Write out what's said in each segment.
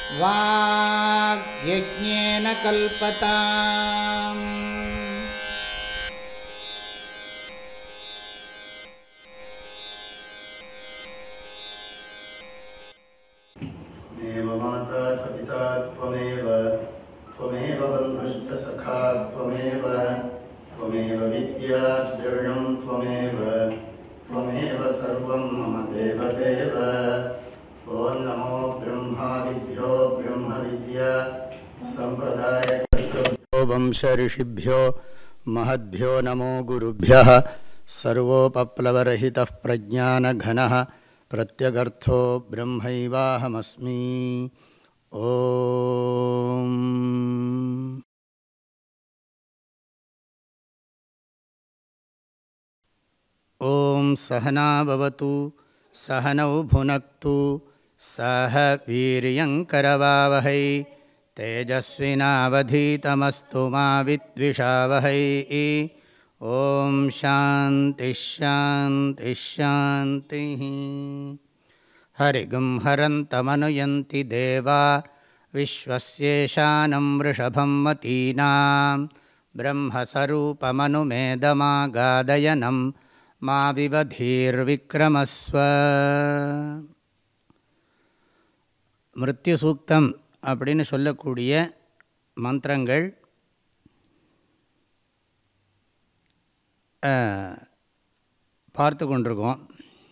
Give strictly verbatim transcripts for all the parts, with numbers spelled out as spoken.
வாக்யஜ்ஞேன கல்பதாம். त्वमेव माता च पिता त्वमेव त्वमेव बन्धुश्च सखा त्वमेव त्वमेव विद्या द्रविणं त्वमेव त्वमेव सर्वं मम देवदेव. ॐ नमो ब्रह्मादिभ्यो ब्रह्मविद्या सम्प्रदायकर्तृभ्यो वंशऋषिभ्यो महद्भ्यो नमो गुरुभ्यः. सर्वोपप्लवरहितः प्रज्ञानघनः प्रत्यगर्थो ब्रह्मैवाहमस्मि. ओम ओम सहना भवतु सहनौ भुनक्तु सह वीर्यंकरवावहै तेजस्विनावधीतमस्तु मा विद्विषावहै. ओम शांति शांति शांति. हरिगुं हरन्तमनुयन्ति देवा विश्वस्येशानं वृषभं मतीनां ब्रह्मस्वरूपमनुमेदमागादयनं मा विवधीर्विक्रमस्व. மிருத்யு சூக்தம் அப்படின்னு சொல்லக்கூடிய மந்திரங்கள் பார்த்து கொண்டிருக்கோம்.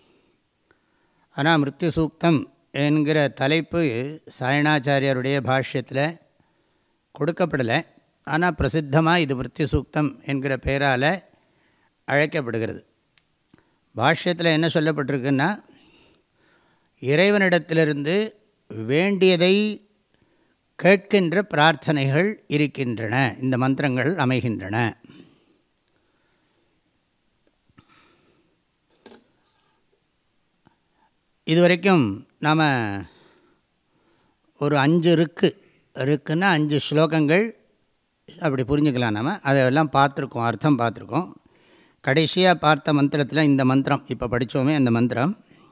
ஆனால் மிருத்யு சூக்தம் என்கிற தலைப்பு சாயணாச்சாரியாருடைய பாஷ்யத்தில் கொடுக்கப்படலை. ஆனால் பிரசித்தமாக இது மிருத்யு சூக்தம் என்கிற பெயரால் அழைக்கப்படுகிறது. பாஷ்யத்தில் என்ன சொல்லப்பட்டிருக்குன்னா, இறைவனிடத்திலிருந்து வேண்டியதை கேட்கின்ற பிரார்த்தனைகள் இருக்கின்றன, இந்த மந்திரங்கள் அமைகின்றன. இதுவரைக்கும் நாம் ஒரு அஞ்சு ருக்கு இருக்குன்னா அஞ்சு ஸ்லோகங்கள் அப்படி புரிஞ்சுக்கலாம். நாம் அதெல்லாம் பார்த்துருக்கோம், அர்த்தம் பார்த்துருக்கோம். கடைசியாக பார்த்த மந்திரத்தில் இந்த மந்திரம் இப்போ படித்தோமே, அந்த மந்திரம்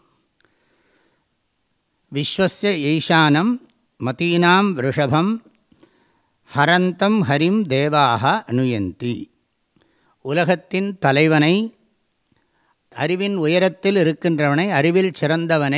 விஸ்வஸ்ய ஈசானம் மதீனாம் ரிஷபம் ஹரந்தம் ஹரிம் தேவாக அனுயந்தி. உலகத்தின் தலைவனை, அறிவின் உயரத்தில் இருக்கின்றவனை, அறிவில் சிறந்தவனை,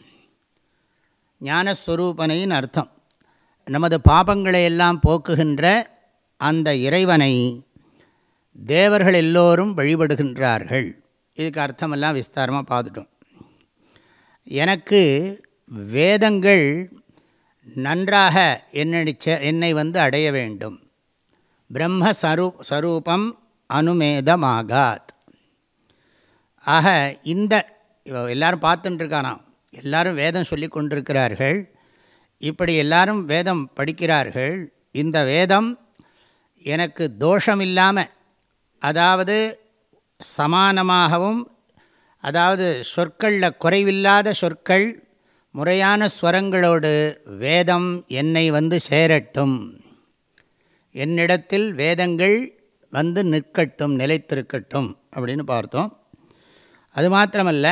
ஞானஸ்வரூபனையின் அர்த்தம். நமது பாபங்களை எல்லாம் போக்குகின்ற அந்த இறைவனை தேவர்கள் எல்லோரும் வழிபடுகின்றார்கள். இதுக்கு அர்த்தமெல்லாம் விஸ்தாரமாக பார்த்துட்டோம். எனக்கு வேதங்கள் நன்றாக என்னை என்னை வந்து அடைய வேண்டும். பிரம்மஸ்வரூ ஸ்வரூபம் அனுமேதமாகாத். ஆக இந்த எல்லாரும் பார்த்துட்டுருக்கானா, எல்லாரும் வேதம் சொல்லி கொண்டிருக்கிறார்கள். இப்படி எல்லாரும் வேதம் படிக்கிறார்கள். இந்த வேதம் எனக்கு தோஷமில்லாமல், அதாவது சமானமாகவும், அதாவது சொற்களில் குறைவில்லாத சொற்கள், முறையான ஸ்வரங்களோடு வேதம் என்னை வந்து சேரட்டும், என்னிடத்தில் வேதங்கள் வந்து நிற்கட்டும், நிலைத்திருக்கட்டும் அப்படின்னு பார்த்தோம். அது மாத்திரமல்ல,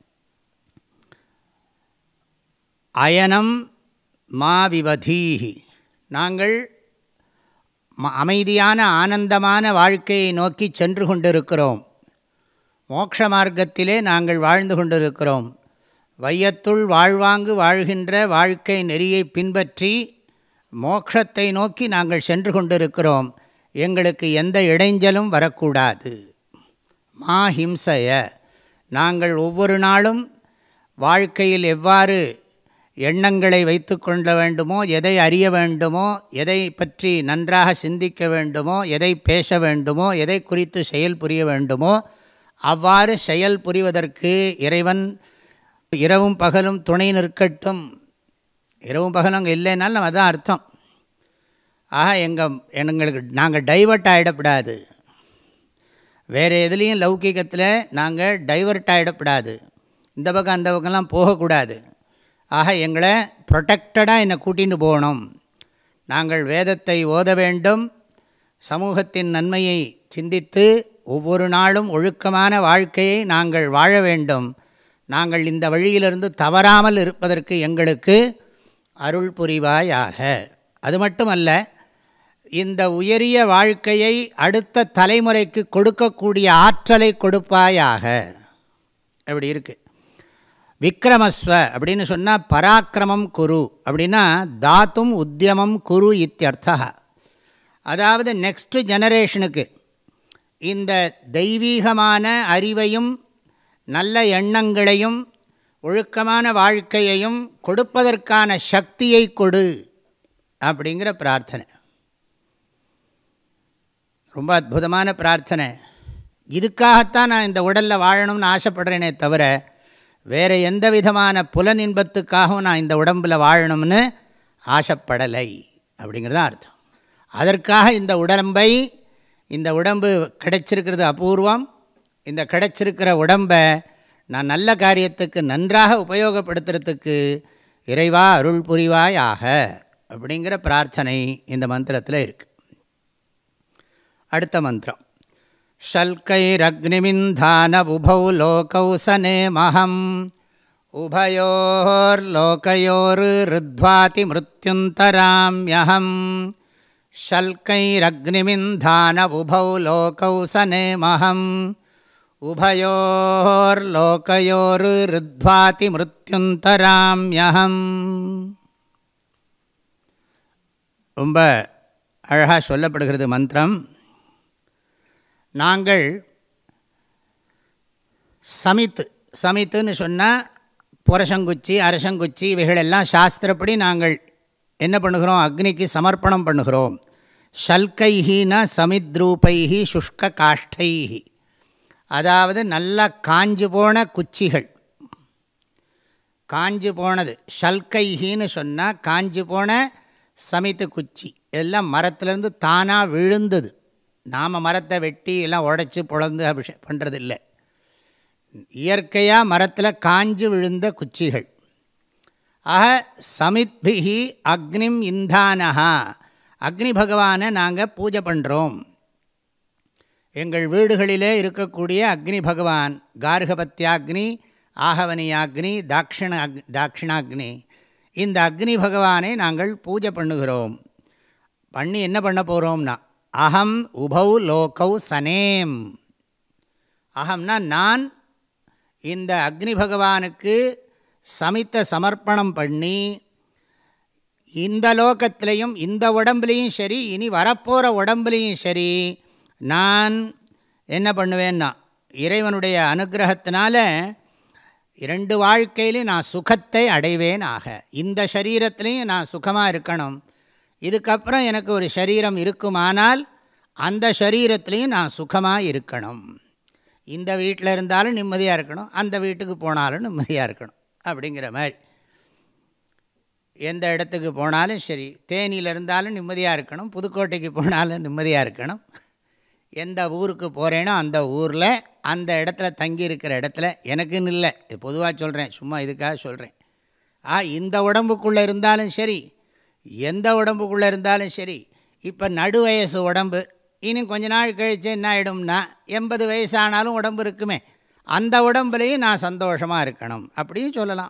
அயனம் மா விவதீஹி, நாங்கள் அமைதியான ஆனந்தமான வாழ்க்கையை நோக்கி சென்று கொண்டிருக்கிறோம். மோட்ச மார்க்கத்திலே நாங்கள் வாழ்ந்து கொண்டிருக்கிறோம். வையத்துள் வாழ்வாங்கு வாழ்கின்ற வாழ்க்கை நெறியை பின்பற்றி மோட்சத்தை நோக்கி நாங்கள் சென்று கொண்டிருக்கிறோம். எங்களுக்கு எந்த இடைஞ்சலும் வரக்கூடாது. மா ஹிம்சய, நாங்கள் ஒவ்வொரு நாளும் வாழ்க்கையில் எவ்வாறு எண்ணங்களை வைத்து கொள்ள வேண்டுமோ, எதை அறிய வேண்டுமோ, எதை பற்றி நன்றாக சிந்திக்க வேண்டுமோ, எதை பேச வேண்டுமோ, எதை குறித்து செயல் புரிய வேண்டுமோ, அவ்வாறு செயல் புரிவதற்கு இறைவன் இரவும் பகலும் துணை நிற்கட்டும். இரவும் பகலும் அங்கே இல்லைனாலும் நம்ம அதான் அர்த்தம். ஆக எங்கள் எங்களுக்கு நாங்கள் டைவர்ட் ஆகிடப்படாது. வேறு எதுலேயும் லௌகிகத்தில் நாங்கள் டைவர்ட் ஆகிடப்படாது. இந்த பக்கம் அந்த பக்கம்லாம் போகக்கூடாது. ஆக எங்களை ப்ரொடெக்டடாக என்னை கூட்டின்னு போகணும். நாங்கள் வேதத்தை ஓத வேண்டும், சமூகத்தின் நன்மையை சிந்தித்து ஒவ்வொரு நாளும் ஒழுக்கமான வாழ்க்கையை நாங்கள் வாழ வேண்டும். நாங்கள் இந்த வழியிலிருந்து தவறாமல் இருப்பதற்கு எங்களுக்கு அருள் புரிவாயாக. அது மட்டுமல்ல, இந்த உயரிய வாழ்க்கையை அடுத்த தலைமுறைக்கு கொடுக்கக்கூடிய ஆற்றலை கொடுப்பாயாக. அப்படி இருக்குது. விக்ரமஸ்வ அப்படின்னு சொன்னால் பராக்கிரமம் குரு அப்படின்னா தாத்தும் உத்தியமம் குரு இத்தியர்த்தா. அதாவது நெக்ஸ்ட் ஜெனரேஷனுக்கு இந்த தெய்வீகமான அறிவையும் நல்ல எண்ணங்களையும் ஒழுக்கமான வாழ்க்கையையும் கொடுப்பதற்கான சக்தியை கொடு அப்படிங்கிற பிரார்த்தனை. ரொம்ப அற்புதமான பிரார்த்தனை. இதுக்காகத்தான் நான் இந்த உடலில் வாழணும்னு ஆசைப்படுறேனே தவிர வேறு எந்த விதமான புலன் இன்பத்துக்காகவும் நான் இந்த உடம்பில் வாழணும்னு ஆசைப்படலை அப்படிங்கிறது தான் அர்த்தம். அதற்காக இந்த உடம்பை இந்த உடம்பு கிடைச்சிருக்கிறது அபூர்வம். இந்த கிடைச்சிருக்கிற உடம்பை நான் நல்ல காரியத்துக்கு நன்றாக உபயோகப்படுத்துறதுக்கு இறைவா அருள் புரிவாயாக அப்படிங்கிற பிரார்த்தனை இந்த மந்திரத்தில் இருக்குது. அடுத்த மந்திரம் ஷல்கைரக்னிமிந்தான உபௌ லோகௌ சநேமஹம் உபயோர் லோகயோர் ருத்வாதி மிருத்யுந்தராம்யஹம். ஷல்கைரக்னிமிந்தான உபௌ லோகௌ சநேமஹம் உபயோர் லோகயோர் ருத்வாதி மிருத்யுந்தராம்யஹம். ரொம்ப அழகாக சொல்லப்படுகிறது மந்திரம். நாங்கள் சமித்து சமித்துன்னு சொன்னால் புரசங்குச்சி அரசங்குச்சி இவைகளெல்லாம் சாஸ்திரப்படி நாங்கள் என்ன பண்ணுகிறோம், அக்னிக்கு சமர்ப்பணம் பண்ணுகிறோம். ஷல்கைஹினா சமித்ரூபைஹி சுஷ்க காஷ்டைஹி, அதாவது நல்லா காஞ்சு போன குச்சிகள், காஞ்சு போனது. ஷல்கைஹின்னு சொன்னால் காஞ்சு போன சமித்து குச்சி, இதெல்லாம் மரத்துலேருந்து தானாக விழுந்தது. நாம் மரத்தை வெட்டி எல்லாம் உடைச்சி புலந்து அபிஷேகம் பண்ணுறது இல்லை. இயற்கையாக மரத்தில் காஞ்சு விழுந்த குச்சிகள். ஆக சமித்பிஹி அக்னிம் இந்தானஹா, அக்னி பகவானை நாங்கள் பூஜை பண்ணுறோம். எங்கள் வீடுகளிலே இருக்கக்கூடிய அக்னி பகவான் கார்கபத்தியாக்னி, ஆகவனியாக்னி, தாட்சிண அக் தாட்சிணாக்னி, இந்த அக்னி பகவானை நாங்கள் பூஜை பண்ணுகிறோம். பண்ணி என்ன பண்ண போகிறோம்னா அகம் உபௌ லோகௌ சனேம். அகம்னா நான் இந்த அக்னி பகவானுக்கு சமித்த சமர்ப்பணம் பண்ணி இந்த லோகத்திலையும் இந்த உடம்புலையும் சரி இனி வரப்போகிற உடம்புலையும் சரி நான் என்ன பண்ணுவேன்னா இறைவனுடைய அனுகிரகத்தினால இரண்டு வாழ்க்கையிலையும் நான் சுகத்தை அடைவேன். ஆக இந்த சரீரத்திலையும் நான் சுகமாக இருக்கணும். இதுக்கப்புறம் எனக்கு ஒரு சரீரம் இருக்குமானால் அந்த சரீரத்துலேயும் நான் சுகமாக இருக்கணும். இந்த வீட்டில் இருந்தாலும் நிம்மதியாக இருக்கணும், அந்த வீட்டுக்கு போனாலும் நிம்மதியாக இருக்கணும். அப்படிங்கிற மாதிரி எந்த இடத்துக்கு போனாலும் சரி, தேனியில் இருந்தாலும் நிம்மதியாக இருக்கணும், புதுக்கோட்டைக்கு போனாலும் நிம்மதியாக இருக்கணும். எந்த ஊருக்கு போகிறேனோ அந்த ஊரில் அந்த இடத்துல தங்கி இருக்கிற இடத்துல எனக்குன்னு இல்லை, இது பொதுவாக சொல்கிறேன், சும்மா இதுக்காக சொல்கிறேன். ஆ இந்த உடம்புக்குள்ளே இருந்தாலும் சரி எந்த உடம்புக்குள்ளே இருந்தாலும் சரி, இப்போ நடு வயசு உடம்பு, இன்னும் கொஞ்ச நாள் கழித்து என்ன ஆகிடும்னா எண்பது வயசானாலும் உடம்பு இருக்குமே, அந்த உடம்புலையும் நான் சந்தோஷமாக இருக்கணும் அப்படியும் சொல்லலாம்.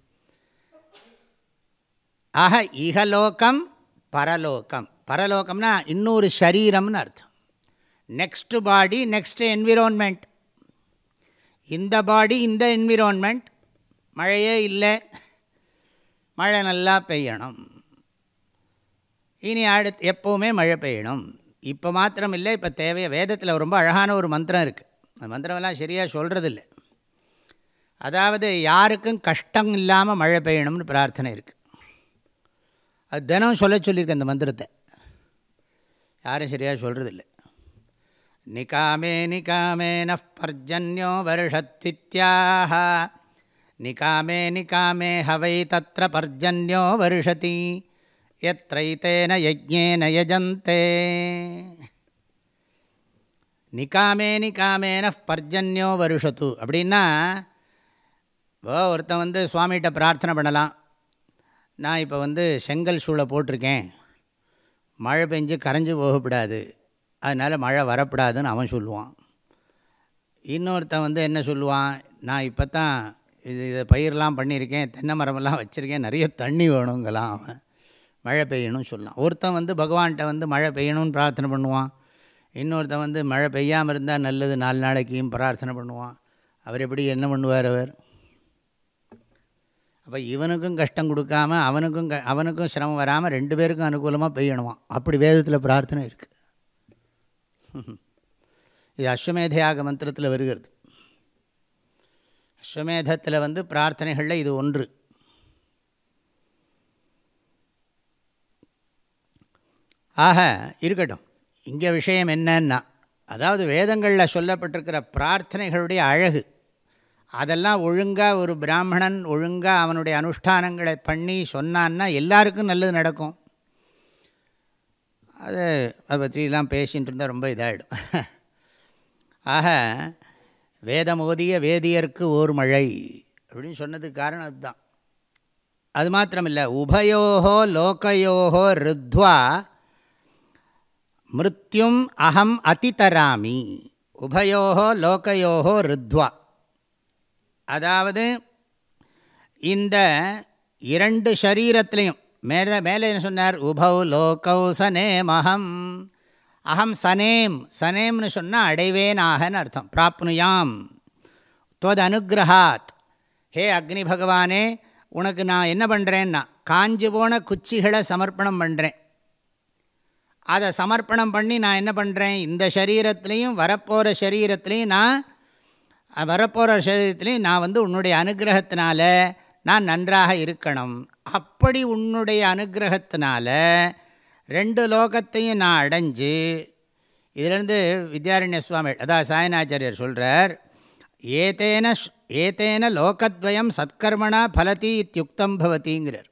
ஆக இகலோகம் பரலோகம், பரலோகம்னா இன்னொரு சரீரம்னு அர்த்தம். Next body next environment. இந்த பாடி இந்த என்விரான்மெண்ட், மழையே இல்லை, மழை நல்லா பெய்யணும், இனி அடுத்து எப்போவுமே மழை பெய்யணும். இப்போ மாத்திரம் இல்லை, இப்போ தேவைய வேதத்தில் ரொம்ப அழகான ஒரு மந்திரம் இருக்குது. அந்த மந்திரமெல்லாம் சரியாக சொல்கிறதில்ல. அதாவது யாருக்கும் கஷ்டம் இல்லாமல் மழை பெய்யணும்னு பிரார்த்தனை இருக்குது. அது தினம் சொல்ல சொல்லியிருக்கு அந்த மந்திரத்தை, யாரும் சரியாக சொல்கிறதில்ல. நிகாமே நிகாமே நஃப் பர்ஜன்யோ வருஷத்வித்யாஹ, நிகாமே நிகாமே ஹவை தத்ர பர்ஜன்யோ வருஷதி, யத்ரைதேன யஜ்ஞேன யஜந்தே. நிகாமே நிகாமேன பர்ஜன்யோ வருஷத்து அப்படின்னா, ஓ ஒருத்தன் வந்து சுவாமிகிட்ட பிரார்த்தனை பண்ணலாம், நான் இப்போ வந்து செங்கல் சூளை போட்டிருக்கேன், மழை பெஞ்சு கரைஞ்சி போகக்கூடாது, அதனால் மழை வரக்கூடாதுன்னு அவன் சொல்லுவான். இன்னொருத்தன் வந்து என்ன சொல்லுவான், நான் இப்போ தான் இது இதை பயிரெலாம் பண்ணியிருக்கேன், தென்னை மரமெல்லாம் வச்சுருக்கேன், நிறைய தண்ணி வேணுங்கலாம், அவன் மழை பெய்யணும்னு சொல்லலாம். ஒருத்தன் வந்து பகவான்கிட்ட வந்து மழை பெய்யணும்னு பிரார்த்தனை பண்ணுவான், இன்னொருத்தன் வந்து மழை பெய்யாமல் இருந்தால் நல்லது நாலு நாளைக்கும் பிரார்த்தனை பண்ணுவான். அவர் எப்படி என்ன பண்ணுவார் அவர்? அப்போ இவனுக்கும் கஷ்டம் கொடுக்காம அவனுக்கும் க அவனுக்கும் சிரமம் வராமல் ரெண்டு பேருக்கும் அனுகூலமாக பெய்யணுமா, அப்படி வேதத்தில் பிரார்த்தனை இருக்குது. இது அஸ்வமேதையாக மந்திரத்தில் வருகிறது. அஸ்வமேதத்தில் வந்து பிரார்த்தனைகளில் இது ஒன்று. ஆக இருக்கட்டும், இங்கே விஷயம் என்னன்னா, அதாவது வேதங்களில் சொல்லப்பட்டிருக்கிற பிரார்த்தனைகளுடைய அழகு, அதெல்லாம் ஒழுங்காக ஒரு பிராமணன் ஒழுங்காக அவனுடைய அனுஷ்டானங்களை பண்ணி சொன்னான்னா எல்லாருக்கும் நல்லது நடக்கும். அது அதை பற்றிலாம் பேசிகிட்டு இருந்தால் ரொம்ப இதாகிடும். ஆக வேதமோதிய வேதியர்க்கு ஓர் மழை அப்படின்னு சொன்னதுக்கு காரணம் அதுதான். அது மாத்திரமில்லை, உபயோகோ லோகயோகோ ருத்வா மிருத்யும் அகம் அதிதராமி. உபயோகோ லோகயோகோ ருத்வா, அதாவது இந்த இரண்டு சரீரத்திலையும் மேலே மேலே என்ன சொன்னார்? உபௌ லோகௌ சனேமஹம். அகம் சனேம், சனேம்னு சொன்னால் அடைவேனாகன்னு அர்த்தம். பிராப்னுயாம் தொது அனுகிரகாத். ஹே அக்னி பகவானே, உனக்கு நான் என்ன பண்ணுறேன்னா காஞ்சி போன குச்சிகளை சமர்ப்பணம் பண்ணுறேன். அதை சமர்ப்பணம் பண்ணி நான் என்ன பண்ணுறேன், இந்த சரீரத்துலேயும் வரப்போகிற சரீரத்துலேயும் நான் வரப்போகிற சரீரத்துலேயும் நான் வந்து உன்னுடைய அனுகிரகத்தினால நான் நன்றாக இருக்கணும். அப்படி உன்னுடைய அனுகிரகத்தினால ரெண்டு லோகத்தையும் நான் அடைஞ்சு, இதிலேருந்து வித்யாரண்ய சுவாமி அதாவது சாயனாச்சாரியர் சொல்கிறார், ஏதேன ஏதேன லோகத்வயம் சத்கர்மணா பலதி இத்தியுக்தம் பவதிங்கிறார்.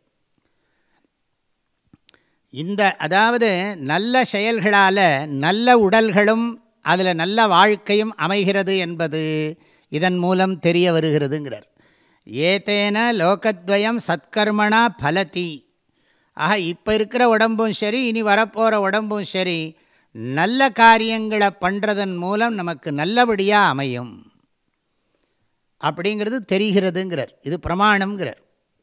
இந்த அதாவது நல்ல செயல்களால் நல்ல உடல்களும் அதில் நல்ல வாழ்க்கையும் அமைகிறது என்பது இதன் மூலம் தெரிய வருகிறதுங்கிறார். ஏதேன லோகத்வயம் சத்கர்மணா பலதி. ஆக இப்போ இருக்கிற உடம்பும் சரி, இனி வரப்போகிற உடம்பும் சரி, நல்ல காரியங்களை பண்ணுறதன் மூலம் நமக்கு நல்லபடியாக அமையும் அப்படிங்கிறது தெரிகிறதுங்கிறார். இது பிரமாணம்ங்கிறார்.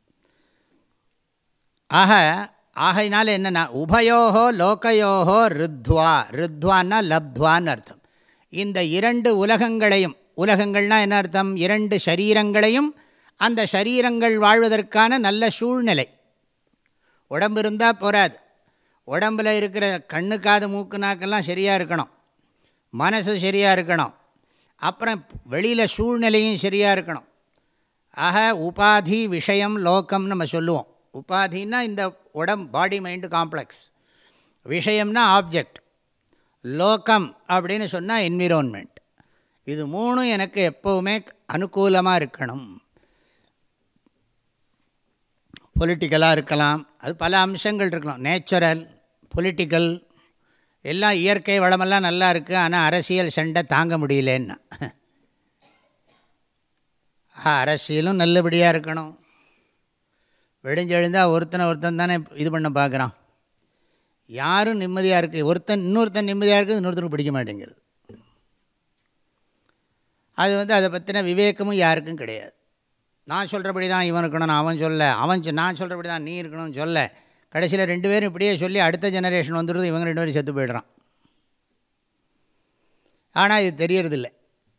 ஆக ஆகையினால என்னென்னா உபயோகோ லோகயோகோ ருத்வா. ருத்வான்னா லப்த்வான்னு அர்த்தம். இந்த இரண்டு உலகங்களையும், உலகங்கள்னால் என்ன அர்த்தம்? இரண்டு சரீரங்களையும், அந்த சரீரங்கள் வாழ்வதற்கான நல்ல சூழ்நிலை. உடம்பு இருந்தால் போராது, உடம்பில் இருக்கிற கண்ணு காது மூக்கு நாக்கெல்லாம் சரியாக இருக்கணும், மனசு சரியாக இருக்கணும், அப்புறம் வெளியில் சூழ்நிலையும் சரியாக இருக்கணும். ஆக உபாதி விஷயம் லோகம்னு நம்ம சொல்லுவோம். உபாதின்னா இந்த உடம்பு பாடி மைண்டு காம்ப்ளெக்ஸ், விஷயம்னா ஆப்ஜெக்ட், லோகம் அப்படின்னு சொன்னால் என்விரான்மெண்ட். இது மூணும் எனக்கு எப்போவுமே அனுகூலமாக இருக்கணும். பொலிட்டிக்கலாக இருக்கலாம், அது பல அம்சங்கள் இருக்கலாம், நேச்சுரல், பொலிட்டிக்கல், எல்லாம் இயற்கை வளமெல்லாம் நல்லா இருக்குது, ஆனால் அரசியல் சண்டை தாங்க முடியலன்னா அரசியலும் நல்லபடியாக இருக்கணும். வெடிஞ்செழுந்தால் ஒருத்தனை ஒருத்தன் தானே இது பண்ண பார்க்குறான். யாரும் நிம்மதியாக இருக்குது, ஒருத்தன் இன்னொருத்தன் நிம்மதியாக இருக்குது, இன்னொருத்தனுக்கு பிடிக்க மாட்டேங்கிறது. அது வந்து அதை பற்றின விவேகமும் யாருக்கும் கிடையாது. நான் சொல்கிறபடி தான் இவன் இருக்கணும், அவன் சொல்ல, அவன் நான் சொல்கிறபடி தான் நீ இருக்கணும்னு சொல்ல, கடைசியில் ரெண்டு பேரும் இப்படியே சொல்லி அடுத்த ஜெனரேஷன் வந்துடுது, இவங்க ரெண்டு பேரும் செத்து போய்ட்றான். ஆனால் இது தெரியறதில்லை.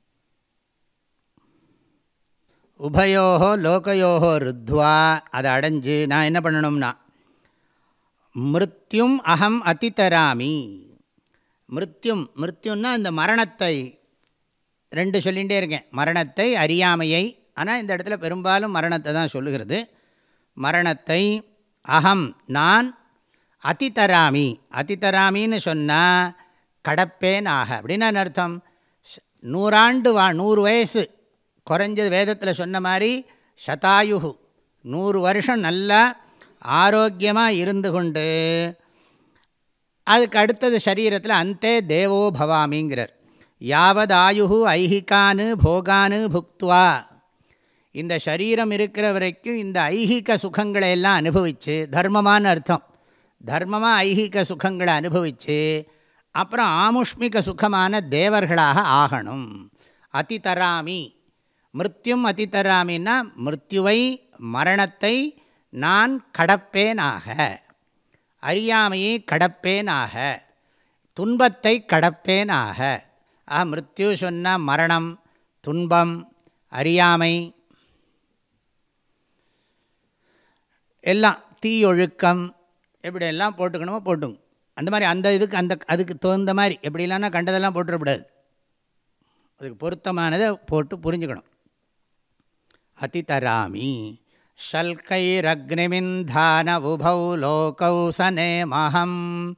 உபயோகோ லோகயோகோ ருத்வா, அதை அடைஞ்சு நான் என்ன பண்ணணும்னா மிருத்யும் அகம் அதிதராமி. மிருத்யும், மிருத்யுன்னா இந்த மரணத்தை ரெண்டு சொல்லிகிட்டே இருக்கேன், மரணத்தை அறியாமையை. ஆனால் இந்த இடத்துல பெரும்பாலும் மரணத்தை தான் சொல்லுகிறது. மரணத்தை அகம் நான் அதிதராமி. அதிதராமின்னு சொன்னால் கடப்பேன் ஆக. அப்படின்னா அர்த்தம் நூறாண்டு வா நூறு வயசு குறைஞ்சது. வேதத்தில் சொன்ன மாதிரி சதாயுகு, நூறு வருஷம் நல்லா ஆரோக்கியமாக இருந்து கொண்டு அதுக்கு அடுத்தது சரீரத்தில் அந்தே தேவோ பவாமிங்கிறார். யாவது ஆயுகு ஐஹிகானு போகானு புக்துவா. இந்த சரீரம் இருக்கிற வரைக்கும் இந்த ஐஹிக சுகங்களை எல்லாம் அனுபவித்து, தர்மமான அர்த்தம், தர்மமாக ஐஹிக சுகங்களை அனுபவித்து அப்புறம் ஆமுஷ்மிக சுகமான தேவர்களாக ஆகணும். அதிதராமி, மிருத்யும் அதிதராமின்னா மிருத்யுவை மரணத்தை நான் கடப்பேனாக, அறியாமையை கடப்பேனாக, துன்பத்தை கடப்பேனாக. ஆ மிருத்யு சொன்னால் மரணம், துன்பம், அறியாமை எல்லாம், தீயொழுக்கம், எப்படியெல்லாம் போட்டுக்கணுமோ போட்டுங்க. அந்த மாதிரி அந்த இதுக்கு அந்த அதுக்கு தகுந்த மாதிரி எப்படி இல்லைன்னா கண்டதெல்லாம் போட்டுடக்கூடாது. அதுக்கு பொருத்தமானதை போட்டு புரிஞ்சுக்கணும். அதிதராமி ஷல்கைரக்னிமிந்தான உபௌ லோகௌ சநேமஹம்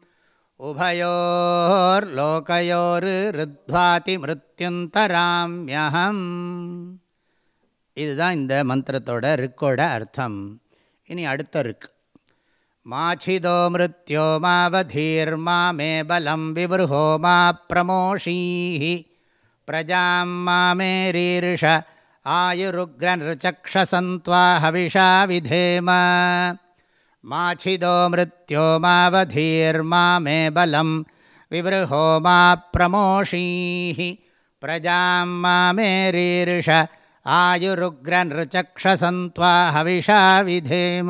உபயோர் லோகயோர் ருத்வாதி மிருத்யுந்தராம்யஹம். இதுதான் இந்த மந்திரத்தோட ரிக்கோட அர்த்தம். இனி அடுத்த ரிக். மாச்சிதோ மிருத்யோ மாவதீர்மா மே பலம் விவருஹோ மா பிரமோஷீஹி பிரஜாம் மாமே ரீர்ஷ ஆயுருக்ரந்ருச்சக்ஷசந்த்வா ஹவிஷா விதேம. மாச்சிதோ மிருத்யோ மாவதீர்மா மே பலம் விவருஹோ மா பிரமோஷீஹி பிரஜாம் மாமே ரீர்ஷ ஆயுருக்ரந்ருச்சக்ஷசந்த்வா ஹவிஷா விதேம.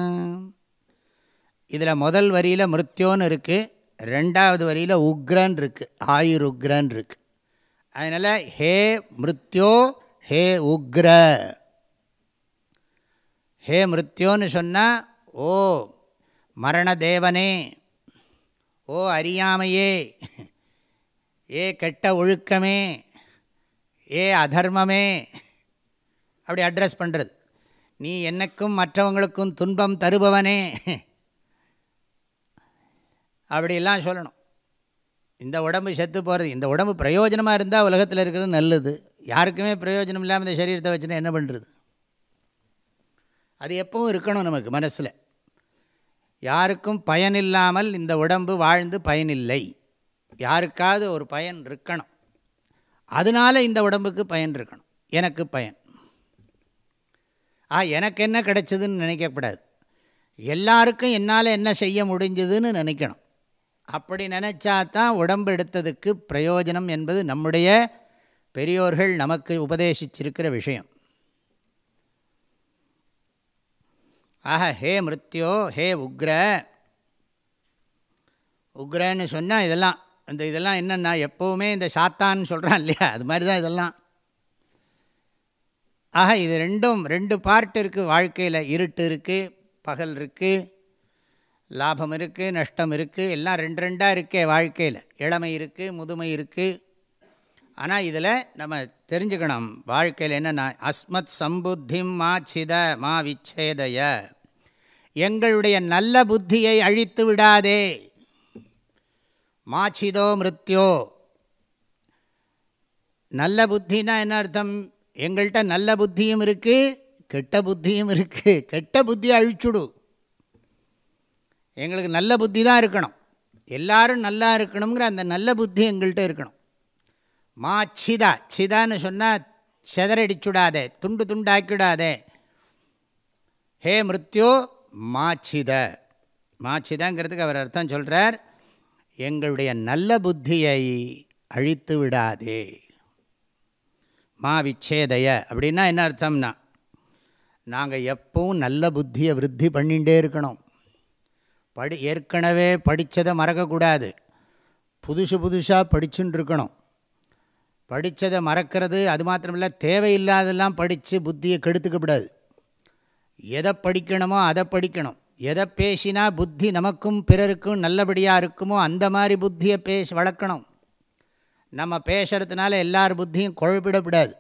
இதில் முதல் வரியில் மிருத்யோன்னு இருக்குது, ரெண்டாவது வரியில் உக்ரன் இருக்குது, ஆயுருக்ரன் இருக்குது. அதனால் ஹே மிருத்யோ ஹே உக்ர. ஹே மிருத்யோன்னு சொன்னால் ஓ மரணதேவனே, ஓ அறியாமையே, ஏ கெட்ட ஒழுக்கமே, ஏ அதர்மமே, அப்படி அட்ரஸ் பண்ணுறது. நீ எனக்கும் மற்றவங்களுக்கும் துன்பம் தருபவனே, அப்படிலாம் சொல்லணும். இந்த உடம்பு செத்து போகிறது, இந்த உடம்பு பிரயோஜனமாக இருந்தால் உலகத்தில் இருக்கிறது நல்லது. யாருக்குமே பிரயோஜனம் இல்லாமல் இந்த சரீரத்தை வச்சுன்னா என்ன பண்ணுறது? அது எப்பவும் இருக்கணும் நமக்கு மனசில். யாருக்கும் பயனில்லாமல் இந்த உடம்பு வாழ்ந்து பயனில்லை. யாருக்காவது ஒரு பயன் இருக்கணும். அதனால் இந்த உடம்புக்கு பயன் இருக்கணும். எனக்கு பயன். ஆ எனக்கு என்ன கிடைச்சதுன்னு நினைக்கக்கூடாது. எல்லாருக்கும் என்னால் என்ன செய்ய முடிஞ்சதுன்னு நினைக்கணும். அப்படி நினச்சா தான் உடம்பு எடுத்ததுக்கு பிரயோஜனம் என்பது நம்முடைய பெரியோர்கள் நமக்கு உபதேசிச்சிருக்கிற விஷயம். ஆஹா ஹே மிருத்யோ ஹே உக்ர. உக்ரன்னு சொன்னால் இதெல்லாம் இந்த இதெல்லாம் என்னென்னா எப்போவுமே இந்த சாத்தான்னு சொல்கிறான் இல்லையா, அது மாதிரி தான் இதெல்லாம். ஆக இது ரெண்டும் ரெண்டு பார்ட் இருக்குது வாழ்க்கையில். இருட்டு இருக்குது, பகல் இருக்குது, லாபம் இருக்குது, நஷ்டம் இருக்குது, எல்லாம் ரெண்டு ரெண்டாக இருக்கே வாழ்க்கையில். இளமை இருக்குது, முதுமை இருக்குது. ஆனால் இதில் நம்ம தெரிஞ்சுக்கணும் வாழ்க்கையில் என்னென்னா, அஸ்மத் சம்புத்திம் மா சித மா விச்சேதய. எங்களுடைய நல்ல புத்தியை அழித்து விடாதே. மாச்சிதோ மிருத்யோ. நல்ல புத்தினா என்ன அர்த்தம்? எங்கள்கிட்ட நல்ல புத்தியும் இருக்குது, கெட்ட புத்தியும் இருக்குது. கெட்ட புத்தியை அழிச்சுடு. எங்களுக்கு நல்ல புத்தி தான் இருக்கணும். எல்லோரும் நல்லா இருக்கணுங்கிற அந்த நல்ல புத்தி எங்கள்கிட்ட இருக்கணும். மா சிதா. சிதான்னு சொன்னால் செதறடிச்சுடாதே, துண்டு துண்டாக்கிடாதே. ஹே மிருத்யோ மாச்சித. மாச்சிதாங்கிறதுக்கு அவர் அர்த்தம் சொல்கிறார், எங்களுடைய நல்ல புத்தியை அழித்து விடாதே. மா விச்சேதய அப்படின்னா என்ன அர்த்தம்னா, நாங்கள் எப்பவும் நல்ல புத்தியை விருத்தி பண்ணிகிட்டே இருக்கணும். படி ஏற்கனவே படித்ததை மறக்கக்கூடாது. புதுசு புதுசாக படிச்சுன்னு இருக்கணும். படித்ததை மறக்கிறது அது மாத்திரமில்லை, தேவையில்லாதெல்லாம் படித்து புத்தியை கெடுத்துக்கப்படாது. எதை படிக்கணுமோ அதை படிக்கணும். எதை பேசினா புத்தி நமக்கும் பிறருக்கும் நல்லபடியாக இருக்குமோ அந்த மாதிரி புத்தியை பேசி வளர்க்கணும். நம்ம பேசுகிறதுனால எல்லார் புத்தியும் குழப்பிடக்கூடாது.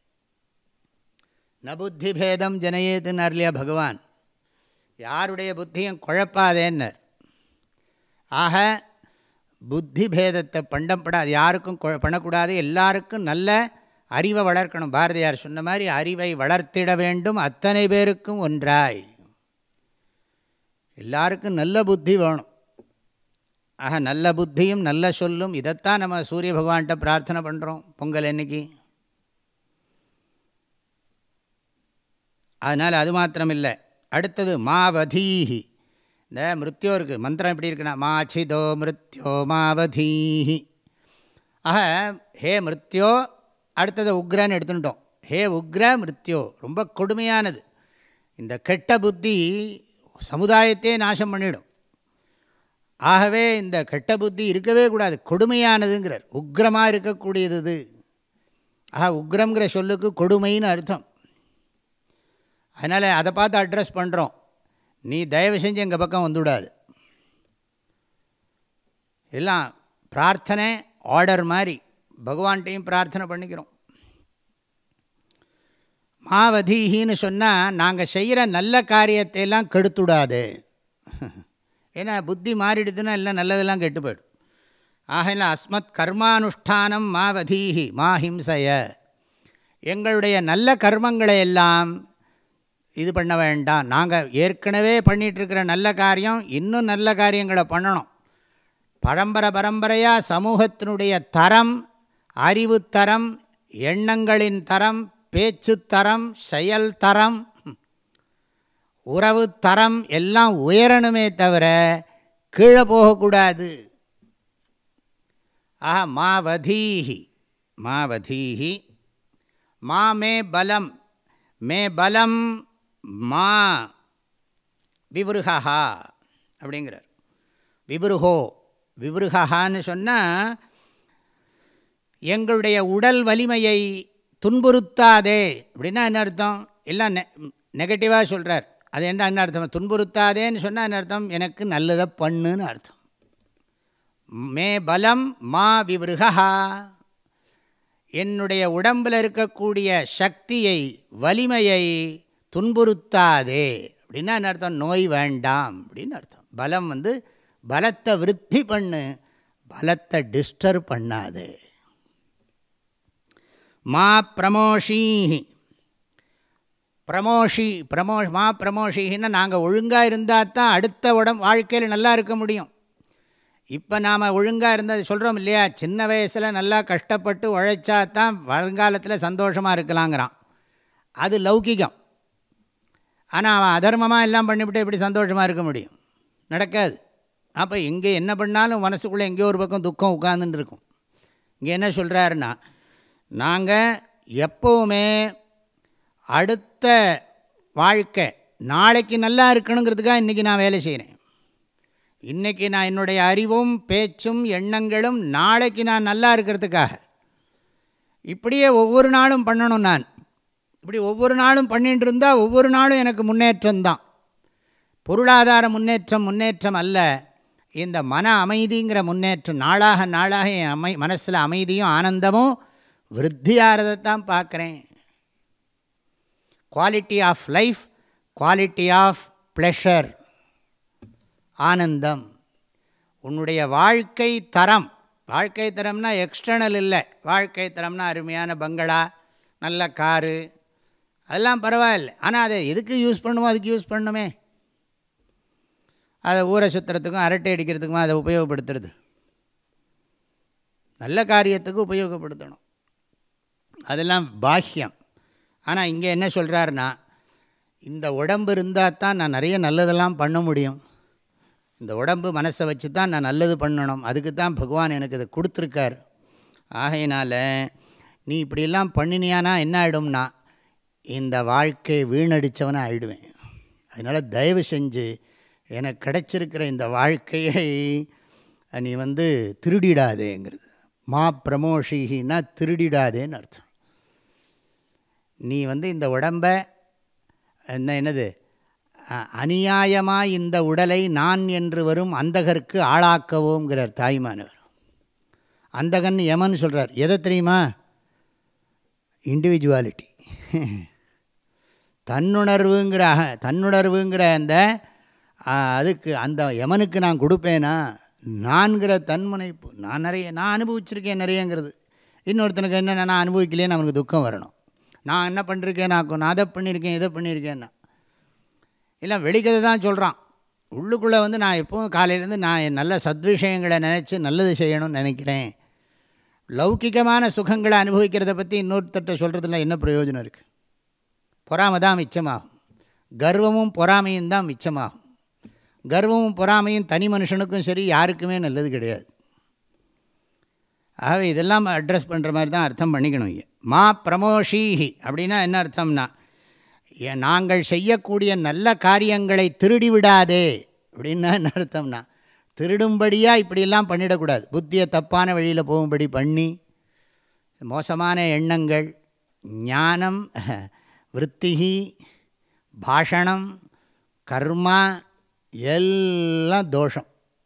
ந புத்தி பேதம் ஜனயேதுன்னார் இல்லையா பகவான். யாருடைய புத்தியும் குழப்பாதேன்னர். ஆக புத்தி பேதத்தை பண்ணப்படாது, யாருக்கும் பண்ணக்கூடாது. எல்லாருக்கும் நல்ல அறிவை வளர்க்கணும். பாரதியார் சொன்ன மாதிரி அறிவை வளர்த்திட வேண்டும் அத்தனை பேருக்கும் ஒன்றாய். எல்லாருக்கும் நல்ல புத்தி வேணும். ஆக நல்ல புத்தியும் நல்ல சொல்லும், இதைத்தான் நம்ம சூரிய பகவான்கிட்ட பிரார்த்தனை பண்ணுறோம் பொங்கல் அன்னைக்கு. அதனால் அது மாத்திரம் இல்லை. அடுத்தது மாவதீஹி. இந்த மிருத்யோ இருக்குது, மந்திரம் எப்படி இருக்குன்னா, மாச்சிதோ மிருத்யோ மாவதீஹி. ஆக ஹே மிருத்யோ, அடுத்தது உக்ரன்னு எடுத்துட்டோம். ஹே உக்ர மிருத்யோ, ரொம்ப கொடுமையானது. இந்த கெட்ட புத்தி சமுதாயத்தையே நாசம் பண்ணிடும். ஆகவே இந்த கெட்ட புத்தி இருக்கவே கூடாது, கொடுமையானதுங்கிறார். உக்ரமாக இருக்கக்கூடியது இது. ஆஹா, உக்ரங்கிற சொல்லுக்கு கொடுமைன்னு அர்த்தம். அதனால் அதை பார்த்து அட்ரஸ் பண்ணுறோம். நீ தயவு செஞ்சு எங்கள் பக்கம் வந்துவிடாது. எல்லாம் பிரார்த்தனை ஆர்டர் மாதிரி பகவான்கிட்டையும் பிரார்த்தனை பண்ணிக்கிறோம். மாவதீஹின்னு சொன்னால் நாங்கள் செய்கிற நல்ல காரியத்தை எல்லாம் கெடுத்துடாது. ஏன்னா புத்தி மாறிடுதுன்னா எல்லாம் நல்லதெல்லாம் கெட்டு போய்டும். ஆகையில அஸ்மத் கர்மானுஷ்டானம் மாவதீஹி மா ஹிம்சய, எங்களுடைய நல்ல கர்மங்களை எல்லாம் இது பண்ண வேண்டாம். நாங்கள் ஏற்கனவே பண்ணிகிட்ருக்கிற நல்ல காரியம் இன்னும் நல்ல காரியங்களை பண்ணணும். பரம்பரை பரம்பரையாக சமூகத்தினுடைய தரம், அறிவு தரம், எண்ணங்களின் தரம், பேச்சு தரம், செயல் தரம், உறவு தரம் எல்லாம் உயரணுமே தவிர கீழே போகக்கூடாது. ஆஹா, மாவதீஹி மாவதீஹி மா மே பலம், மே பலம் மா விவருகா அப்படிங்கிறார். விவருகோ, விவருகான்னு சொன்னால் எங்களுடைய உடல் வலிமையை துன்புறுத்தாதே அப்படின்னா என்ன அர்த்தம்? எல்லாம் நெ நெகட்டிவாக சொல்கிறார். அது என்ன என்ன அர்த்தம்? துன்புறுத்தாதேன்னு சொன்னால் என்ன அர்த்தம்? எனக்கு நல்லதை பண்ணுன்னு அர்த்தம். மே பலம் மா விவருகா, என்னுடைய உடம்பில் இருக்கக்கூடிய சக்தியை வலிமையை துன்புறுத்தாதே அப்படின்னா என்ன அர்த்தம்? நோய் வேண்டாம் அப்படின்னு அர்த்தம். பலம் வந்து பலத்தை விருத்தி பண்ணு, பலத்தை டிஸ்டர்ப் பண்ணாதே. மா பிரமோஷி, பிரமோஷி பிரமோ மா பிரமோஷின்னா நாங்கள் ஒழுங்காக இருந்தால் தான் அடுத்த உடம்பு வாழ்க்கையில் நல்லா இருக்க முடியும். இப்போ நாம் ஒழுங்காக இருந்தது சொல்கிறோம் இல்லையா, சின்ன வயசில் நல்லா கஷ்டப்பட்டு உழைச்சா தான் வருங்காலத்தில் சந்தோஷமாக இருக்கலாங்கிறான். அது லௌகிகம். ஆனால் அவன் அதர்மமாக எல்லாம் பண்ணிவிட்டு எப்படி சந்தோஷமாக இருக்க முடியும்? நடக்காது. அப்போ இங்கே என்ன பண்ணாலும் மனசுக்குள்ளே எங்கேயோ ஒரு பக்கம் துக்கம் உட்கார்ந்துட்டு இருக்கும். இங்கே என்ன சொல்கிறாருன்னா, நாங்கள் எப்போவுமே அடுத்த வாழ்க்கை நாளைக்கு நல்லா இருக்கணுங்கிறதுக்காக இன்றைக்கி நான் வேலை செய்கிறேன். இன்றைக்கி நான் என்னுடைய அறிவும் பேச்சும் எண்ணங்களும் நாளைக்கு நான் நல்லா இருக்கிறதுக்காக இப்படியே ஒவ்வொரு நாளும் பண்ணணும். நான் இப்படி ஒவ்வொரு நாளும் பண்ணிகிட்டு இருந்தால் ஒவ்வொரு நாளும் எனக்கு முன்னேற்றம்தான். பொருளாதார முன்னேற்றம் முன்னேற்றம் அல்ல, இந்த மன அமைதிங்கிற முன்னேற்றம். நாளாக நாளாக என் அமை மனசில் அமைதியும் ஆனந்தமும் விருத்தியாகிறதைத்தான் பார்க்குறேன். Quality of life, quality of pleasure, ஆனந்தம். உன்னுடைய வாழ்க்கை தரம், வாழ்க்கை தரம்னா எக்ஸ்டர்னல் இல்லை, வாழ்க்கை தரம்னா அருமையான பங்களா, நல்ல காரு, அதெல்லாம் பரவாயில்லை. ஆனால் அதை எதுக்கு யூஸ் பண்ணுவோம்? அதுக்கு யூஸ் பண்ணணுமே. அதை ஊரை சுற்றுறதுக்கும் அரட்டை அடிக்கிறதுக்குமா அதை உபயோகப்படுத்துறது? நல்ல காரியத்துக்கு உபயோகப்படுத்தணும். அதெல்லாம் பாஹ்யம். ஆனால் இங்கே என்ன சொல்கிறாருன்னா, இந்த உடம்பு இருந்தால் தான் நான் நிறைய நல்லதெல்லாம் பண்ண முடியும். இந்த உடம்பு மனசை வச்சு தான் நான் நல்லது பண்ணணும். அதுக்கு தான் பகவான் எனக்கு இதை கொடுத்துருக்கார். ஆகையினால் நீ இப்படியெல்லாம் பண்ணினியானா என்ன ஆகிடும்னா, இந்த வாழ்க்கையை வீணடித்தவனாக ஆகிடுவேன். அதனால் தயவு செஞ்சு எனக்கு கிடைச்சிருக்கிற இந்த வாழ்க்கையை நீ வந்து திருடிடாதேங்கிறது. மா பிரமோஷின்னா திருடிடாதேன்னு அர்த்தம். நீ வந்து இந்த உடம்பை என்ன என்னது அநியாயமாக இந்த உடலை நான் என்று வரும் அந்தகருக்கு ஆளாக்கவோங்கிறார் தாய்மானவர். அந்தகன் யமன் சொல்கிறார். எதை தெரியுமா? இண்டிவிஜுவாலிட்டி, தன்னுணர்வுங்கிற தன்னுணர்வுங்கிற அந்த அதுக்கு அந்த யமனுக்கு நான் கொடுப்பேனா நான்கிற தன்முனைப்பு. நான் நிறைய நான் அனுபவிச்சிருக்கேன் நிறையங்கிறது. இன்னொருத்தனுக்கு என்ன நான் அனுபவிக்கலேன்னு அவனுக்கு துக்கம் வரணும். நான் என்ன பண்ணிருக்கேன், நான் நான் அதை பண்ணியிருக்கேன் இதை பண்ணியிருக்கேன்னா இல்லை வெளிக்கதை தான் சொல்கிறான். உள்ளுக்குள்ளே வந்து நான் எப்போவும் காலையிலேருந்து நான் நல்ல சத்விஷயங்களை நினச்சி நல்லது செய்யணும்னு நினைக்கிறேன். லௌகிகமான சுகங்களை அனுபவிக்கிறத பற்றி இன்னொருத்தட்ட சொல்கிறதுல என்ன பிரயோஜனம் இருக்குது? பொறாமை தான் மிச்சமாகும். கர்வமும் பொறாமையும் தான் மிச்சமாகும். கர்வமும் பொறாமையும் தனி மனுஷனுக்கும் சரி யாருக்குமே நல்லது கிடையாது. ஆகவே இதெல்லாம் அட்ரஸ் பண்ணுற மாதிரி தான் அர்த்தம் பண்ணிக்கணும். இங்கே மா பிரமோஷீஹி அப்படின்னா என்ன அர்த்தம்னா, நாங்கள் செய்யக்கூடிய நல்ல காரியங்களை திருடி விடாதே அப்படின்னா என்ன அர்த்தம்னா, திருடும்படியாக இப்படியெல்லாம் பண்ணிடக்கூடாது. புத்தியை தப்பான வழியில் போகும்படி பண்ணி மோசமான எண்ணங்கள், ஞானம், விருத்திகி, பாஷணம், கர்மா எல்லாம் தோஷம்.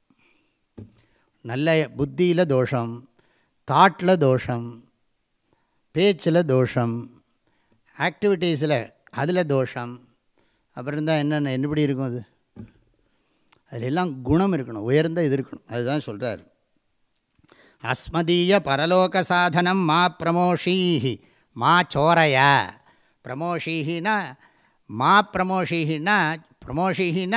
நல்ல புத்தியில் தோஷம், தாட்டில் தோஷம், பேச்சில் தோஷம், ஆக்டிவிட்டீஸில் அதில் தோஷம். அப்புறம் தான் என்னென்ன என்னபடி இருக்கும் அது, அதிலெல்லாம் குணம் இருக்கணும், உயர்ந்த இது இருக்கணும். அதுதான் சொல்கிறார். அஸ்மதீய பரலோக சாதனம் மா பிரமோஷீஹி மா சோரைய. பிரமோஷீஹினா மா பிரமோஷீஹின்னா பிரமோஷீஹின்னா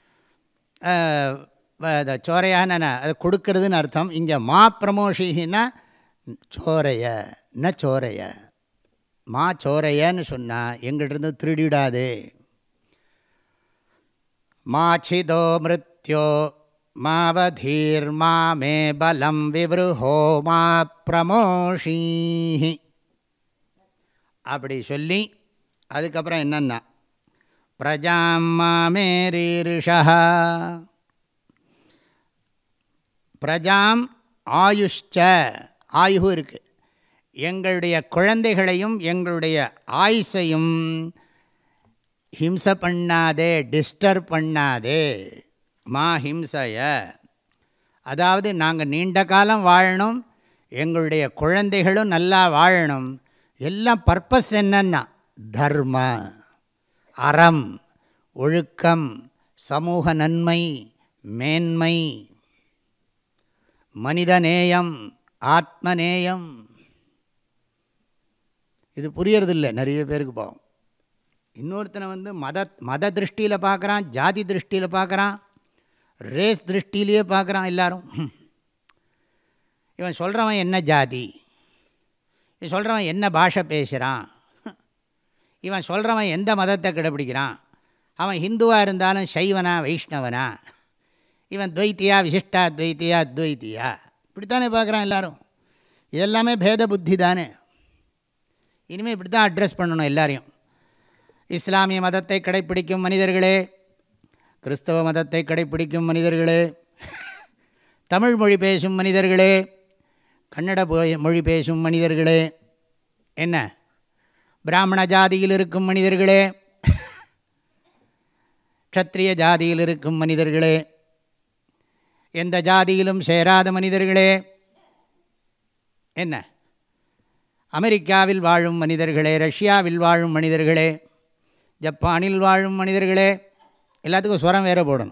சோரையான அது கொடுக்கறதுன்னு அர்த்தம். இங்கே மா பிரமோஷீஹின்னா சோரைய ந சோரைய. மா சோரையன்னு சொன்னால் எங்கிட்டிருந்து திருடிடாதே. மாச்சிதோ மிருத்யோ மாவதீர்மா மே பலம் விவ்ருஹோ மா பிரமோஷீஹி அப்படி சொல்லி அதுக்கப்புறம் என்னென்னா பிரஜாம் மாமேரீருஷா. பிரஜாம் ஆயுஷ்ச, ஆயு இருக்குது, எங்களுடைய குழந்தைகளையும் எங்களுடைய ஆயுசையும் ஹிம்சை பண்ணாதே, டிஸ்டர்ப் பண்ணாதே. மா ஹிம்சைய, அதாவது நாங்கள் நீண்ட காலம் வாழணும், எங்களுடைய குழந்தைகளும் நல்லா வாழணும். எல்லாம் பர்பஸ் என்னன்னா தர்ம, அறம், ஒழுக்கம், சமூக நன்மை, மேன்மை, மனிதநேயம், ஆத்மநேயம். இது புரியறதில்லை நிறைய பேருக்கு. பாவம், இன்னொருத்தனை வந்து மத மத திருஷ்டியில் பார்க்குறான், ஜாதி திருஷ்டியில் பார்க்குறான், ரேஸ் திருஷ்டிலேயே பார்க்குறான் எல்லாரும். இவன் சொல்கிறவன் என்ன ஜாதி, இவன் சொல்கிறவன் என்ன பாஷை பேசுகிறான், இவன் சொல்கிறவன் எந்த மதத்தை கடைப்பிடிக்கிறான், அவன் ஹிந்துவாக இருந்தாலும் சைவனா வைஷ்ணவனா, இவன் துவைத்தியா விசிஷ்டா துவைத்தியா அத்வைத்தியா, இப்படித்தானே பார்க்குறான் எல்லோரும். இதெல்லாமே பேத புத்தி தானே. இனிமேல் இப்படி தான் அட்ரஸ் பண்ணணும் எல்லாரையும். இஸ்லாமிய மதத்தை கடைப்பிடிக்கும் மனிதர்களே, கிறிஸ்தவ மதத்தை கடைப்பிடிக்கும் மனிதர்களே, தமிழ் மொழி பேசும் மனிதர்களே, கன்னட மொழி பேசும் மனிதர்களே, என்ன பிராமண ஜாதியில் இருக்கும் மனிதர்களே, க்ஷத்ரிய ஜாதியில் இருக்கும் மனிதர்களே, எந்த ஜாதியிலும் சேராத மனிதர்களே, என்ன அமெரிக்காவில் வாழும் மனிதர்களே, ரஷ்யாவில் வாழும் மனிதர்களே, ஜப்பானில் வாழும் மனிதர்களே, எல்லாத்துக்கும் ஸ்வரம் வேறு போடணும்.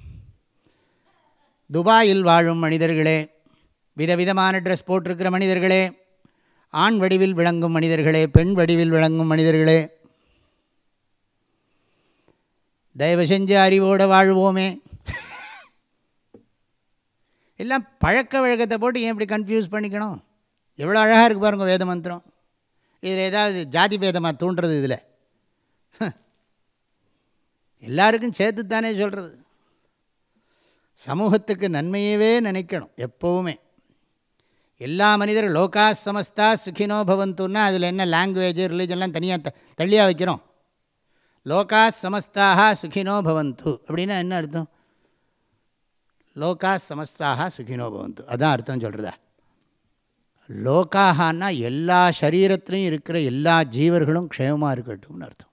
துபாயில் வாழும் மனிதர்களே, விதவிதமான ட்ரெஸ் போட்டிருக்கிற மனிதர்களே, ஆண் வடிவில் விளங்கும் மனிதர்களே, பெண் வடிவில் விளங்கும் மனிதர்களே, தயவு செஞ்சு அறிவோடு வாழ்வோமே. எல்லாம் பழக்க வழக்கத்தை போட்டு ஏன் இப்படி கன்ஃபியூஸ் பண்ணிக்கணும்? எவ்வளோ அழகாக இருக்குது பாருங்கள் வேத மந்திரம். இதில் ஏதாவது ஜாதி பேதமாக தூண்டுறது? இதில் எல்லாருக்கும் சேர்த்து தானே சொல்கிறது. சமூகத்துக்கு நன்மையவே நினைக்கணும் எப்போவுமே. எல்லா மனிதரும் லோகா சமஸ்தா சுகினோ பவந்துன்னா அதில் என்ன லாங்குவேஜ் ரிலீஜன்லாம் தனியாக த தள்ளியாக வைக்கிறோம். லோகா சமஸ்தாக சுகினோ பவந்து அப்படின்னா என்ன அர்த்தம்? லோகா சமஸ்தாக சுகினோ பவந்து அதான் அர்த்தம் சொல்கிறதா? லோகாகனா எல்லா சரீரத்திலையும் இருக்கிற எல்லா ஜீவர்களும் க்ஷேமமாக இருக்கட்டும்னு அர்த்தம்.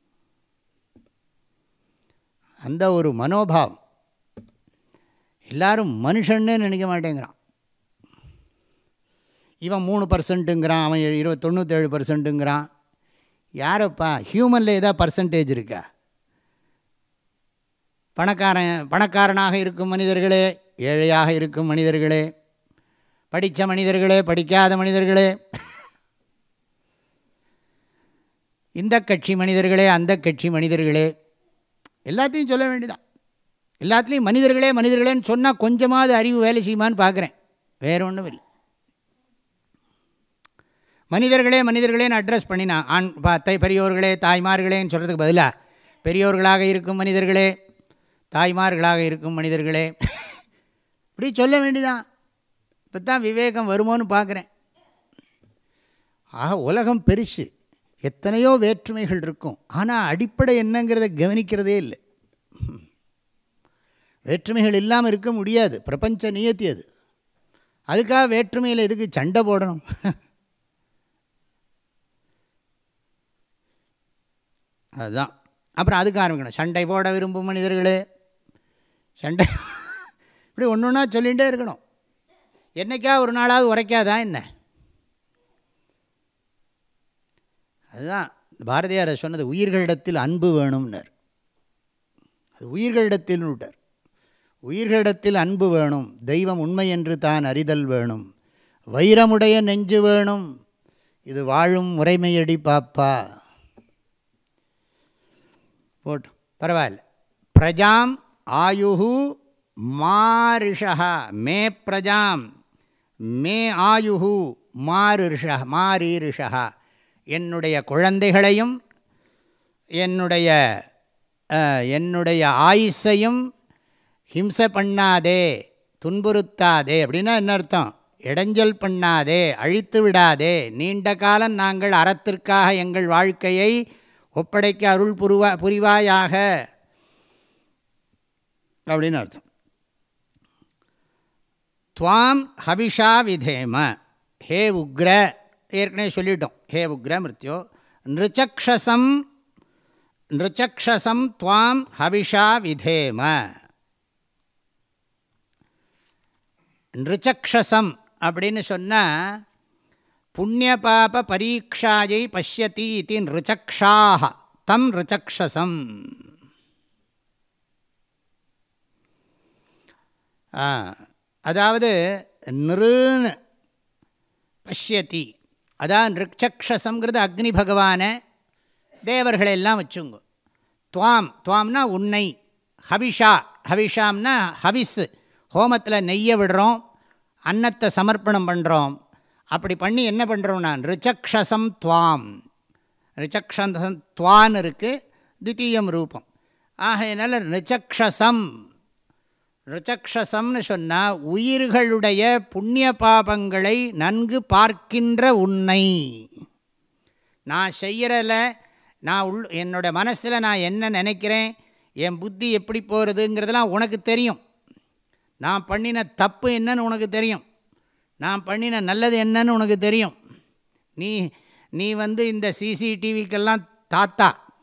அந்த ஒரு மனோபாவம். எல்லாரும் மனுஷன்னே நினைக்க மாட்டேங்கிறான். இவன் மூணு பர்சன்ட்டுங்கிறான், அவன் இருபது தொண்ணூற்றேழு பர்சன்ட்டுங்கிறான். யாரப்பா ஹியூமனில் ஏதாவது பர்சன்டேஜ் இருக்கா? பணக்காரன் பணக்காரனாக இருக்கும் மனிதர்களே, ஏழையாக இருக்கும் மனிதர்களே, படித்த மனிதர்களே, படிக்காத மனிதர்களே, இந்த கட்சி மனிதர்களே, அந்த கட்சி மனிதர்களே, எல்லாத்தையும் சொல்ல வேண்டியதான். எல்லாத்துலேயும் மனிதர்களே மனிதர்களேன்னு சொன்னால் கொஞ்சமாவது அறிவு வேலை செய்யுமான்னு பார்க்குறேன். வேறு ஒன்றும் இல்லை. மனிதர்களே மனிதர்களேன்னு அட்ரஸ் பண்ணினா ஆண் தை பெரியோர்களே தாய்மார்களேன்னு சொல்கிறதுக்கு பதிலாக பெரியோர்களாக இருக்கும் மனிதர்களே, தாய்மார்களாக இருக்கும் மனிதர்களே இப்படி சொல்ல வேண்டியதான். இப்போ தான் விவேகம் வருமோன்னு பார்க்குறேன். ஆக உலகம் பெருசு, எத்தனையோ வேற்றுமைகள் இருக்கும். ஆனால் அடிப்படை என்னங்கிறத கவனிக்கிறதே இல்லை. வேற்றுமைகள் இல்லாமல் இருக்க முடியாது. பிரபஞ்ச நியத்தி அது. அதுக்காக வேற்றுமையில் எதுக்கு சண்டை போடணும்? அதுதான். அப்புறம் அதுக்கு ஆரம்பிக்கணும், சண்டை போட விரும்பும் மனிதர்களே சண்டை, இப்படி ஒன்று ஒன்றா சொல்லிகிட்டே இருக்கணும். என்றைக்கா ஒரு நாளாவது உரைக்காதான் என்ன? அதுதான் பாரதியார் சொன்னது, உயிர்களிடத்தில் அன்பு வேணும்னார். அது உயிர்களிடத்தில் விட்டார். உயிர்களிடத்தில் அன்பு வேணும், தெய்வம் உண்மை என்று தான் அறிதல் வேணும், வைரமுடைய நெஞ்சு வேணும், இது வாழும் முறைமையடி பாப்பா. போட்டு பரவாயில்ல. பிரஜாம் ஆயுஹு மாரிஷா மே பிரஜாம் மே ஆயுஹு மாரிஷா மாரீரிஷா, என்னுடைய குழந்தைகளையும் என்னுடைய என்னுடைய ஆயுசையும் ஹிம்சை பண்ணாதே, துன்புறுத்தாதே. அப்படின்னா என்ன அர்த்தம்? இடைஞ்சல் பண்ணாதே, அழித்து விடாதே, நீண்ட காலம் நாங்கள் அறத்திற்காக எங்கள் வாழ்க்கையை ஒப்படைக்க அருள் புரிவா புரிவாயாக அப்படின்னு அர்த்தம். துவாம் ஹவிஷா விதேம, ஹே உக்ர, ஏற்கனவே சொல்லிட்டோம், ஹே உக்ர மிருத்யோ, நிருச்சக்ஷசம் நிருச்சக்ஷசம் துவாம் ஹவிஷா விதேம. நிருச்சக்ஷசம் அப்படின்னு சொன்னால் புண்ணிய பாப பரீட்சாயை பஷ்யதி இது நிருச்சக்ஷாஹ தம் நிருச்சக்ஷசம். அதாவது நிருன்னு பஷ்யதி, அதான் நிருச்சக்ஷசங்கிறது அக்னி பகவானை தேவர்களெல்லாம் வச்சுங்க. துவாம், துவாம்னா உன்னை, ஹவிஷா, ஹவிஷாம்னா ஹவிஸ், ஹோமத்தில் நெய்யை விடுறோம், அன்னத்தை சமர்ப்பணம் பண்ணுறோம். அப்படி பண்ணி என்ன பண்ணுறோம்னா ரிச்சக்ஷசம் துவாம், ரிச்சக்ஷசம் துவான்னு இருக்குது தித்தீயம் ரூபம். ஆகையினால ரிச்சக்ஷசம், ரிச்சக்ஷசம்னு சொன்னால் உயிர்களுடைய புண்ணிய பாபங்களை நன்கு பார்க்கின்ற உன்னை. நான் செய்கிறல, நான் உள் என்னோடய மனசில் நான் என்ன நினைக்கிறேன், என் புத்தி எப்படி போகிறதுங்கிறதெல்லாம் உனக்கு தெரியும். நான் பண்ணின தப்பு என்னன்னு உனக்கு தெரியும், நான் பண்ணின நல்லது என்னன்னு உனக்கு தெரியும். நீ நீ வந்து இந்த சிசிடிவிக்கெல்லாம் தாத்தா,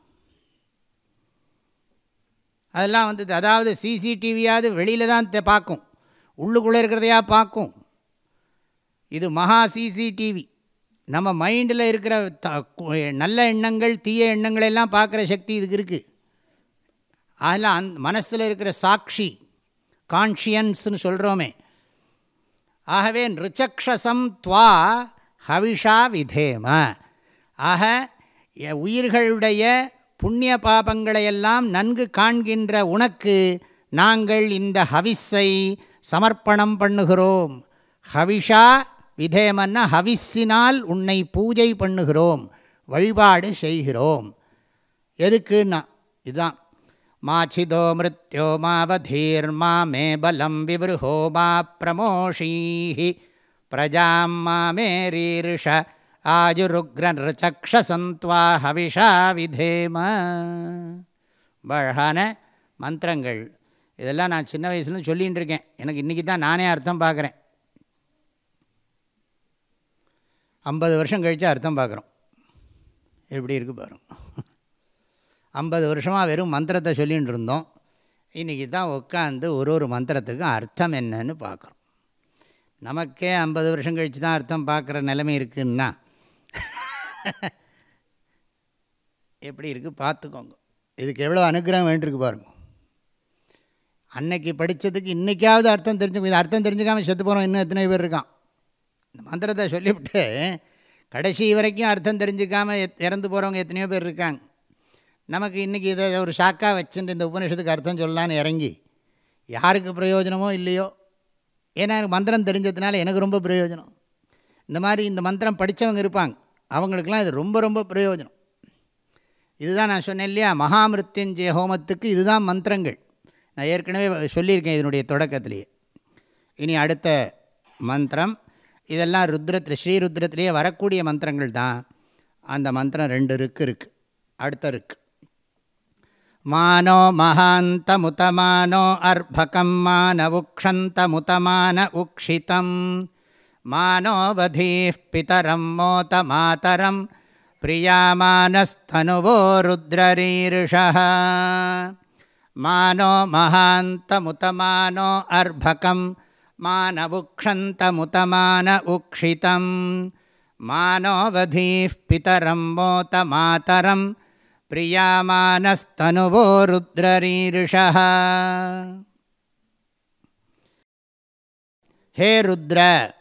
அதெல்லாம் வந்து, அதாவது சிசிடிவியாவது வெளியில் தான் பார்க்கும், உள்ளுக்குள்ளே இருக்கிறதையா பார்க்கும். இது மகா சிசிடிவி. நம்ம மைண்டில் இருக்கிற த நல்ல எண்ணங்கள் தீய எண்ணங்களெல்லாம் பார்க்குற சக்தி இதுக்கு இருக்குது. அதெல்லாம் அந் மனசில் இருக்கிற சாட்சி, கான்ஷியன்ஸ்னு சொல்கிறோமே. ஆகவே நிருச்சக்ஷசம் துவா ஹவிஷா விதேம. ஆக உயிர்களுடைய புண்ணிய பாபங்களையெல்லாம் நன்கு காண்கின்ற உனக்கு நாங்கள் இந்த ஹவிஸை சமர்ப்பணம் பண்ணுகிறோம். ஹவிஷா விதேமன்னா ஹவிஸினால் உன்னை பூஜை பண்ணுகிறோம், வழிபாடு செய்கிறோம். எதுக்குன்னா இதுதான், மாச்சிதோ மிருத்யோ மாவதீர்மா மே பலம் விவருஹோ மா பிரமோஷீஹி பிரஜாம் மா மேரீர்ஷ ஆயுருக்ர நிருச்சக்ஷசந்த்வா ஹவிஷா விதேம. அழகான மந்திரங்கள். இதெல்லாம் நான் சின்ன வயசுலேருந்து சொல்லிகிட்டு இருக்கேன். எனக்கு இன்றைக்கி தான் நானே அர்த்தம் பார்க்குறேன். ஐம்பது வருஷம் கழித்து அர்த்தம் பார்க்குறோம். எப்படி இருக்குது பாருங்க. ஐம்பது வருஷமாக வெறும் மந்திரத்தை சொல்லிகிட்டு இருந்தோம். இன்றைக்கி தான் உட்காந்து ஒரு ஒரு மந்திரத்துக்கும் அர்த்தம் என்னன்னு பார்க்குறோம். நமக்கே ஐம்பது வருஷம் கழித்து தான் அர்த்தம் பார்க்குற நிலைமை இருக்குன்னா எப்படி இருக்குது பார்த்துக்கோங்க. இதுக்கு எவ்வளோ அனுகிரகம் வேண்டியிருக்கு பாருங்க. அன்னைக்கு படித்ததுக்கு இன்றைக்காவது அர்த்தம் தெரிஞ்சுக்கோ. இது அர்த்தம் தெரிஞ்சுக்காமல் செத்து போகிறோம் இன்னும் எத்தனை பேர் இருக்கான். இந்த மந்திரத்தை சொல்லிவிட்டு கடைசி வரைக்கும் அர்த்தம் தெரிஞ்சுக்காமல் இறந்து போகிறவங்க எத்தனையோ பேர் இருக்காங்க. நமக்கு இன்றைக்கி இதை ஒரு ஷாக்காக வச்சுட்டு இந்த உபநிஷத்துக்கு அர்த்தம் சொல்லலான்னு இறங்கி யாருக்கு பிரயோஜனமோ இல்லையோ, ஏன்னா எனக்கு மந்திரம் தெரிஞ்சதுனால எனக்கு ரொம்ப பிரயோஜனம். இந்த மாதிரி இந்த மந்திரம் படித்தவங்க இருப்பாங்க, அவங்களுக்கெல்லாம் இது ரொம்ப ரொம்ப பிரயோஜனம். இதுதான் நான் சொன்னேன் இல்லையா, மகாமிருத்யுஞ்சய ஹோமத்துக்கு இதுதான் மந்திரங்கள். நான் ஏற்கனவே சொல்லியிருக்கேன் இதனுடைய தொடக்கத்திலேயே. இனி அடுத்த மந்திரம். இதெல்லாம் ருத்ரத்தில் ஸ்ரீருத்ரத்திலேயே வரக்கூடிய மந்திரங்கள் தான். அந்த மந்திரம் ரெண்டு இருக்கு இருக்குது அடுத்த இருக்கு. மானோ மகாந்த முதமானோ அர்பகம் மான உக்ஷந்த முதமான உக்ஷிதம் மானோவதீஃப் பிதரம் மோத மாதரம் பிரியாமானஸ்தனுவோ ருத்ரரீரிஷः. மானோ மகாந்த முதமானோ அர்பகம் மான உக்ஷந்த முதமான உக்ஷிதம் மானோவதீஃப் பிதரம் மோத மாதரம் பிரியாமானஸ்தனுவோ ருத்ரரீரிஷः. ஹே ருத்ர,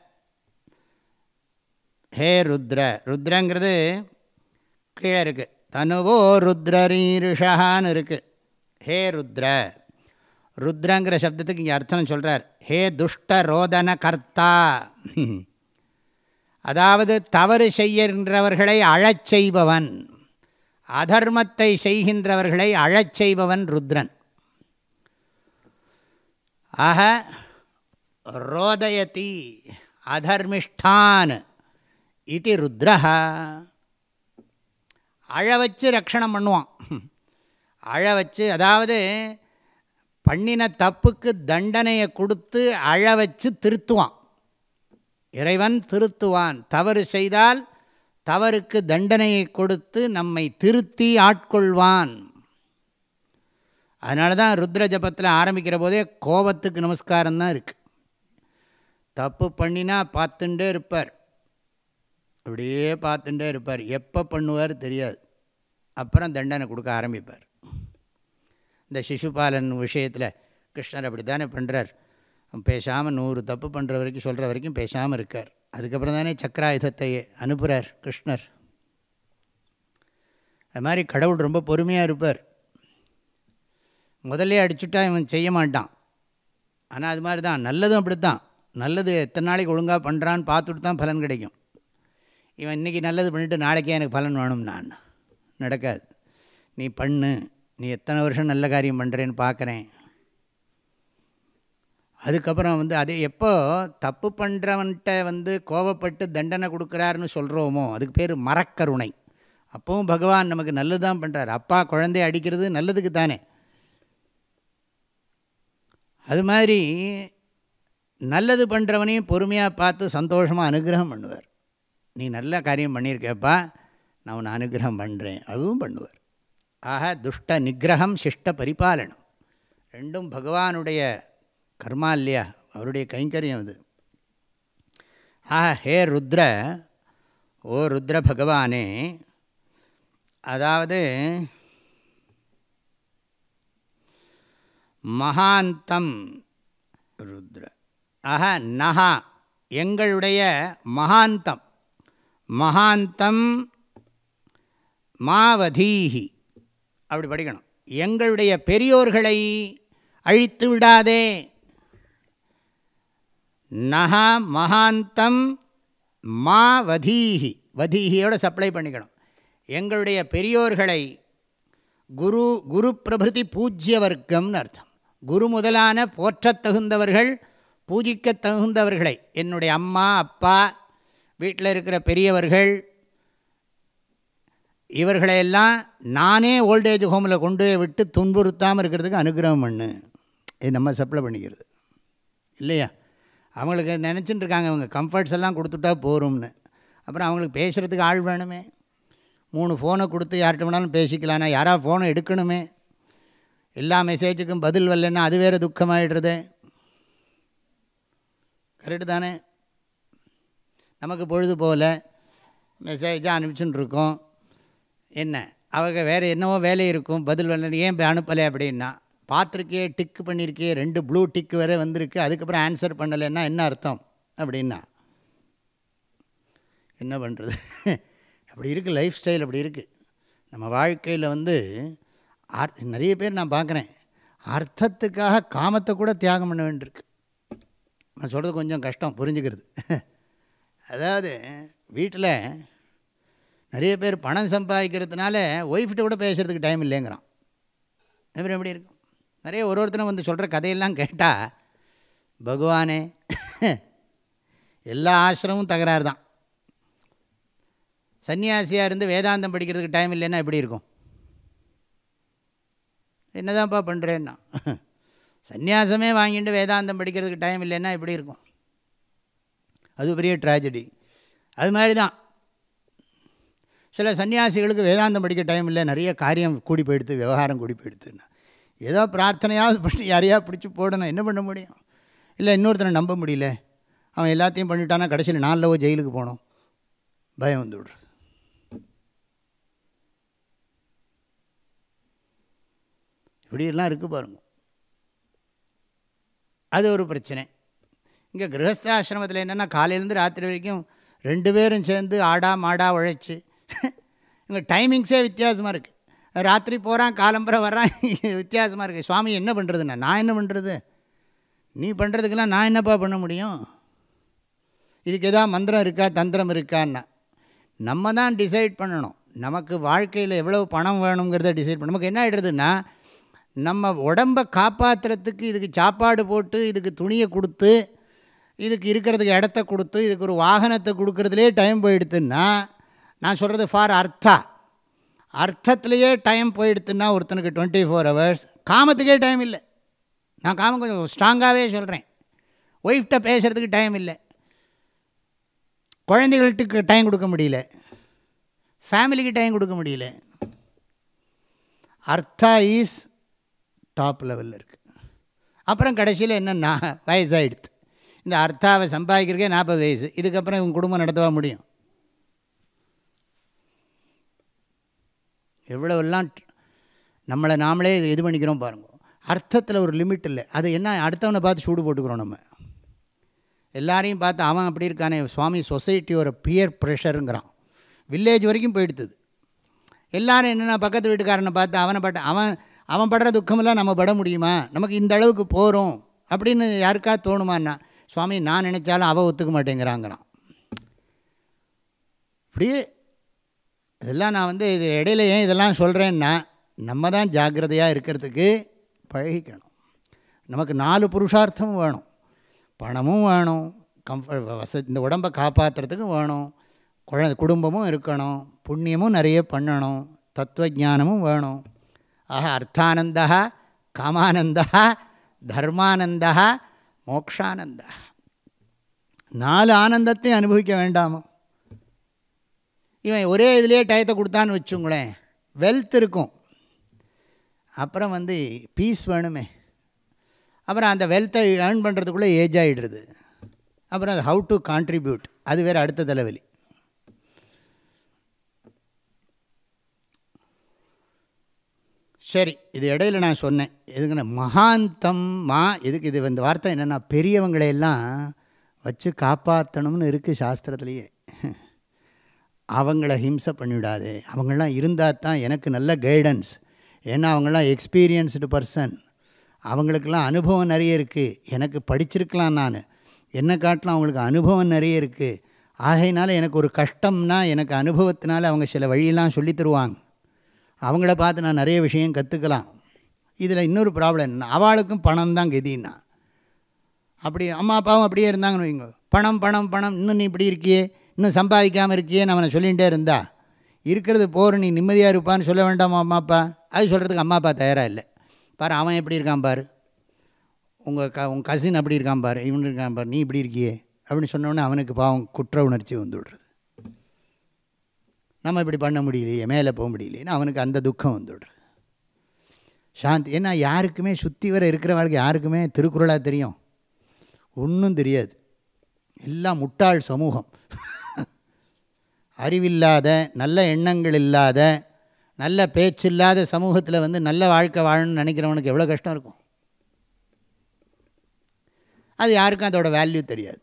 ஹே ருத்ர, ருத்ரங்கிறது கீழே இருக்குது, தனுவோ ருத்ரரீரிஷான்னு இருக்குது. ஹே ருத்ர, ருத்ரங்கிற சப்தத்துக்கு இங்கே அர்த்தம் சொல்கிறார். ஹே துஷ்ட ரோதன கர்த்தா, அதாவது தவறு செய்கின்றவர்களை அழச் செய்பவன், அதர்மத்தை செய்கின்றவர்களை அழச் செய்பவன் ருத்ரன். ஆக ரோதயதி அதர்மிஷ்டான் இது ருத்ரஹா. அழ வச்சு ரக்ஷணம் பண்ணுவான். அழ வச்சு, அதாவது பண்ணின தப்புக்கு தண்டனையை கொடுத்து அழ வச்சு திருத்துவான். இறைவன் திருத்துவான். தவறு செய்தால் தவறுக்கு தண்டனையை கொடுத்து நம்மை திருத்தி ஆட்கொள்வான். அதனால தான் ருத்ர ஜபத்தில் ஆரம்பிக்கிற போதே கோபத்துக்கு நமஸ்காரம் தான் இருக்குது. தப்பு பண்ணினா பார்த்துட்டே இருப்பார், அப்படியே பார்த்துட்டே இருப்பார். எப்போ பண்ணுவார் தெரியாது. அப்புறம் தண்டனை கொடுக்க ஆரம்பிப்பார். இந்த சிசுபாலன் விஷயத்தில் கிருஷ்ணர் அப்படி தானே பண்ணுறார். பேசாமல் நூறு தப்பு பண்ணுற வரைக்கும் சொல்கிற வரைக்கும் பேசாமல் இருக்கார். அதுக்கப்புறம் தானே சக்கராயுதத்தை அனுப்புகிறார் கிருஷ்ணர். அது மாதிரி கடவுள் ரொம்ப பொறுமையாக இருப்பார். முதல்லே அடிச்சுட்டா இவன் செய்ய மாட்டான். ஆனால் அது மாதிரி தான் நல்லதும் அப்படி தான். நல்லது எத்தனை நாளைக்கு ஒழுங்காக பண்ணுறான்னு பார்த்துட்டு தான் பலன் கிடைக்கும். இவன் இன்றைக்கி நல்லது பண்ணிவிட்டு நாளைக்கே எனக்கு பலன் வேணும் நான் நடக்காது. நீ பண்ணு, நீ எத்தனை வருஷம் நல்ல காரியம் பண்ணுறேன்னு பார்க்குறேன். அதுக்கப்புறம் வந்து அதே எப்போ தப்பு பண்ணுறவன்கிட்ட வந்து கோபப்பட்டு தண்டனை கொடுக்குறாருன்னு சொல்கிறோமோ அதுக்கு பேர் மரக்கருணை. அப்போவும் பகவான் நமக்கு நல்லது தான் பண்ணுறார். அப்பா குழந்தைய அடிக்கிறது நல்லதுக்கு தானே. அது மாதிரி நல்லது பண்ணுறவனையும் பொறுமையாக பார்த்து சந்தோஷமாக அனுகிரகம் பண்ணுவார். நீ நல்ல காரியம் பண்ணியிருக்கப்பா, நான் உன்னை அனுகிரகம் பண்ணுறேன், அதுவும் பண்ணுவார். ஆக துஷ்ட நிகிரகம் சிஷ்ட பரிபாலனம் ரெண்டும் பகவானுடைய கர்மா இல்லையா, அவருடைய கைங்கரியம் அது. ஆஹா, ஹே ருத்ர, ஓ ருத்ர பகவானே, அதாவது மகாந்தம் ருத்ர, ஆஹா நஹா எங்களுடைய மகாந்தம், மகாந்தம் மாவதீஹி அப்படி படிக்கணும். எங்களுடைய பெரியோர்களை அழித்து விடாதே. நஹா மகாந்தம் மா வதீஹி, வதீஹியோட சப்ளை பண்ணிக்கணும். எங்களுடைய பெரியோர்களை, குரு குரு பிரபிருதி பூஜ்ய வர்க்கம்னு அர்த்தம். குரு முதலான போற்றத் தகுந்தவர்கள், பூஜிக்க தகுந்தவர்களை, என்னுடைய அம்மா அப்பா, வீட்டில் இருக்கிற பெரியவர்கள், இவர்களையெல்லாம் நானே ஓல்டேஜ் ஹோமில் கொண்டு விட்டு துன்புறுத்தாமல் இருக்கிறதுக்கு அனுகிரகம் பண்ணு. இது நம்ம சப்ளை பண்ணிக்கிறது இல்லையா. அவங்களுக்கு நினச்சிட்டு இருக்காங்க அவங்க கம்ஃபர்ட்ஸ் எல்லாம் கொடுத்துட்டா போகிறோம்னு. அப்புறம் அவங்களுக்கு பேசுகிறதுக்கு ஆள் வேணுமே. மூணு ஃபோனை கொடுத்து யார்கிட்ட வேணாலும் பேசிக்கலான்னா யாராவது ஃபோனை எடுக்கணுமே. எல்லா மெசேஜுக்கும் பதில் வரலன்னா அது வேறு துக்கமாகிடுறது. கரெக்டு தானே. நமக்கு பொழுது போல் மெசேஜாக அனுப்பிச்சுன்னு இருக்கோம். என்ன அவங்க வேறு என்னவோ வேலை இருக்கும், பதில் வரலன்னு ஏன் அனுப்பலை அப்படின்னா, பார்த்துருக்கே டிக்கு பண்ணியிருக்கே, ரெண்டு ப்ளூ டிக்கு வேறு வந்திருக்கு, அதுக்கப்புறம் ஆன்சர் பண்ணலைன்னா என்ன அர்த்தம் அப்படின்னா என்ன பண்ணுறது. அப்படி இருக்குது லைஃப் ஸ்டைல், அப்படி இருக்குது நம்ம வாழ்க்கையில். வந்து ஆர் நிறைய பேர் நான் பார்க்குறேன், அர்த்தத்துக்காக காமத்தை கூட தியாகம் பண்ண வேண்டியிருக்கு. நான் சொல்கிறது கொஞ்சம் கஷ்டம் புரிஞ்சுக்கிறது. அதாவது வீட்டில் நிறைய பேர் பணம் சம்பாதிக்கிறதுனால ஒய்ஃப்கிட்ட கூட பேசுகிறதுக்கு டைம் இல்லைங்கிறான். அப்புறம் எப்படி இருக்கும். நிறைய ஒரு ஒருத்தனை வந்து சொல்கிற கதையெல்லாம் கேட்டால், பகவானே எல்லா ஆசிரமும் தகராறு தான். சன்னியாசியாக இருந்து வேதாந்தம் படிக்கிறதுக்கு டைம் இல்லைன்னா எப்படி இருக்கும்? என்னதான்ப்பா பண்ணுறேன்னா, சந்நியாசமே வாங்கிட்டு வேதாந்தம் படிக்கிறதுக்கு டைம் இல்லைன்னா எப்படி இருக்கும்? அது பெரிய ட்ராஜடி. அது மாதிரி தான் சில சன்னியாசிகளுக்கு வேதாந்தம் படிக்க டைம் இல்லை, நிறைய காரியம் கூடி போயிடுத்து, விவகாரம் கூடி போயிடுத்துன்னா ஏதோ பிரார்த்தனையாவது பண்ணி யாரையா பிடிச்சி போடணும், என்ன பண்ண முடியும்? இல்லை இன்னொருத்தனை நம்ப முடியல, அவன் எல்லாத்தையும் பண்ணிட்டானா கடைசியில் நாளில் ஜெயிலுக்கு போகணும், பயம் வந்து விடுறது. இப்படியெல்லாம் இருக்குது பாருங்க. அது ஒரு பிரச்சனை. இங்கே கிரகஸ்தாசிரமத்தில் என்னென்னா காலையிலேருந்து ராத்திரி வரைக்கும் ரெண்டு பேரும் சேர்ந்து ஆடா மாடா உழைச்சி இங்கே டைமிங்ஸே வித்தியாசமாக இருக்குது. ராத்திரி போகிறான் காலம்பரை வர்றான், வித்தியாசமாக இருக்குது. சுவாமி என்ன பண்ணுறதுண்ணா, நான் என்ன பண்ணுறது, நீ பண்ணுறதுக்கெல்லாம் நான் என்னப்பா பண்ண முடியும்? இதுக்கு எதாவது மந்திரம் இருக்கா தந்திரம் இருக்கான்னா நம்ம தான் டிசைட் பண்ணணும். நமக்கு வாழ்க்கையில் எவ்வளோ பணம் வேணுங்கிறத டிசைட் பண்ண. நமக்கு என்ன ஆகிடுறதுன்னா, நம்ம உடம்பை காப்பாற்றுறதுக்கு இதுக்கு சாப்பாடு போட்டு, இதுக்கு துணியை கொடுத்து, இதுக்கு இருக்கிறதுக்கு இடத்த கொடுத்து, இதுக்கு ஒரு வாகனத்தை கொடுக்குறதுலே டைம் போயிடுத்துன்னா, நான் சொல்கிறது ஃபார் அர்த்தா, அர்த்தத்துலேயே டைம் போயிடுத்துன்னா ஒருத்தனுக்கு டுவெண்ட்டி ஃபோர் ஹவர்ஸ் காமத்துக்கே டைம் இல்லை. நான் காமம் கொஞ்சம் ஸ்ட்ராங்காகவே சொல்கிறேன். ஒய்ஃப்ட்ட பேசுகிறதுக்கு டைம் இல்லை, குழந்தைகள்கிட்ட டைம் கொடுக்க முடியல, ஃபேமிலிக்கு டைம் கொடுக்க முடியல. அர்த்தா இஸ் டாப் லெவலில் இருக்குது. அப்புறம் கடைசியில் என்னென்னா வயசாகிடுது. இந்த அர்த்தாவை சம்பாதிக்கிறதுக்கே நாற்பது வயசு, இதுக்கப்புறம் இவங்க குடும்பம் நடத்தவா முடியும்? எவ்வளோவெல்லாம் நம்மளை நாமளே இது பண்ணிக்கிறோம் பாருங்க. அர்த்தத்தில் ஒரு லிமிட் இல்லை. அது என்ன, அடுத்தவனை பார்த்து சூடு போட்டுக்கிறோம். நம்ம எல்லாரையும் பார்த்து அவன் அப்படி இருக்கானே, சுவாமி சொசைட்டி ஒரு பியர் ப்ரெஷருங்கிறான். வில்லேஜ் வரைக்கும் போயிடுத்துது. எல்லோரும் என்னென்னா பக்கத்து வீட்டுக்காரனை பார்த்து அவனை பட்ட அவன் அவன் படுற துக்கமெல்லாம் நம்ம பட முடியுமா, நமக்கு இந்த அளவுக்கு போகிறோம் அப்படின்னு யாருக்கா தோணுமான்னா, சுவாமி நான் நினச்சாலும் அவள் ஒத்துக்க மாட்டேங்கிறாங்கிறான். இப்படியே இதெல்லாம் நான் வந்து இது இடையில ஏன் இதெல்லாம் சொல்கிறேன்னா, நம்ம தான் ஜாக்கிரதையாக இருக்கிறதுக்கு பழகிக்கணும். நமக்கு நாலு புருஷார்த்தமும் வேணும். பணமும் வேணும், கம்ஃபர்ட் வச இந்த உடம்பை காப்பாற்றுறதுக்கும் வேணும், குழந்தை குடும்பமும் இருக்கணும், புண்ணியமும் நிறைய பண்ணணும், தத்துவஜானமும் வேணும். ஆக அர்த்தானந்தா, காமானந்தா, தர்மானந்தா, மோக்ஷானந்தா, நாலு ஆனந்தத்தையும் அனுபவிக்க வேண்டாமோ? இவன் ஒரே இதிலே டயத்தை கொடுத்தான்னு வச்சுங்களேன், வெல்த் இருக்கும், அப்புறம் வந்து பீஸ் வேணுமே, அப்புறம் அந்த வெல்த்தை ஏர்ன் பண்ணுறதுக்குள்ளே ஏஜ் ஆகிடுறது, அப்புறம் அது ஹவு டு கான்ட்ரிபியூட், அது வேறு அடுத்த தலைவலி. சரி, இது இடையில் நான் சொன்னேன் எதுக்குன்னா மகாந்தம் மா, எதுக்கு இது இந்த வார்த்தை என்னென்னா, பெரியவங்களையெல்லாம் வச்சு காப்பாற்றணும்னு இருக்குது சாஸ்திரத்துலேயே. அவங்கள ஹிம்சை பண்ணிவிடாது, அவங்களாம் இருந்தால் தான் எனக்கு நல்ல கைடன்ஸ். ஏன்னா அவங்களாம் எக்ஸ்பீரியன்ஸ்டு பர்சன், அவங்களுக்கெல்லாம் அனுபவம் நிறைய இருக்குது. எனக்கு படிச்சிருக்கலாம், நான் என்னை காட்டலாம், அவங்களுக்கு அனுபவம் நிறைய இருக்குது. ஆகையினால எனக்கு ஒரு கஷ்டம்னா எனக்கு அனுபவத்தினால அவங்க சில வழியெல்லாம் சொல்லி தருவாங்க. அவங்கள பார்த்து நான் நிறைய விஷயம் கற்றுக்கலாம். இதில் இன்னொரு ப்ராப்ளம் என்ன, அவளுக்கும் பணம் தான் கதின்னா. அப்படி அம்மா அப்பாவும் அப்படியே இருந்தாங்கன்னு வைங்க, பணம் பணம் பணம், இன்னும் நீ இப்படி இருக்கியே, இன்னும் சம்பாதிக்காமல் இருக்கியே, நான் அவனை சொல்லிகிட்டே இருந்தா இருக்கிறது போகிற, நீ நிம்மதியாக இருப்பான்னு சொல்ல வேண்டாமா அம்மா அப்பா? அது சொல்கிறதுக்கு அம்மா அப்பா தயாராக இல்லை. பாரு அவன் எப்படி இருக்கான் பாரு, உங்கள் க உங்கள் கசின் அப்படி இருக்கான் பாரு, இவனு இருக்கான் பாரு, நீ இப்படி இருக்கியே அப்படின்னு சொன்னோடனே அவனுக்கு பாவம் குற்ற உணர்ச்சி வந்து விடுறது. நம்ம இப்படி பண்ண முடியலையே, மேலே போக முடியலையேன்னு அவனுக்கு அந்த துக்கம் வந்து விடுறது. சாந்தி. ஏன்னா யாருக்குமே சுற்றி வர இருக்கிறவங்களுக்கு யாருக்குமே திருக்குறளாக தெரியும்? ஒன்றும் தெரியாது. எல்லாம் முட்டாள் சமூகம். அறிவில்லாத, நல்ல எண்ணங்கள் இல்லாத, நல்ல பேச்சு இல்லாத சமூகத்தில் வந்து நல்ல வாழ்க்கை வாழணும்னு நினைக்கிறவனுக்கு எவ்வளோ கஷ்டம் இருக்கும். அது யாருக்கும் அதோட வேல்யூ தெரியாது.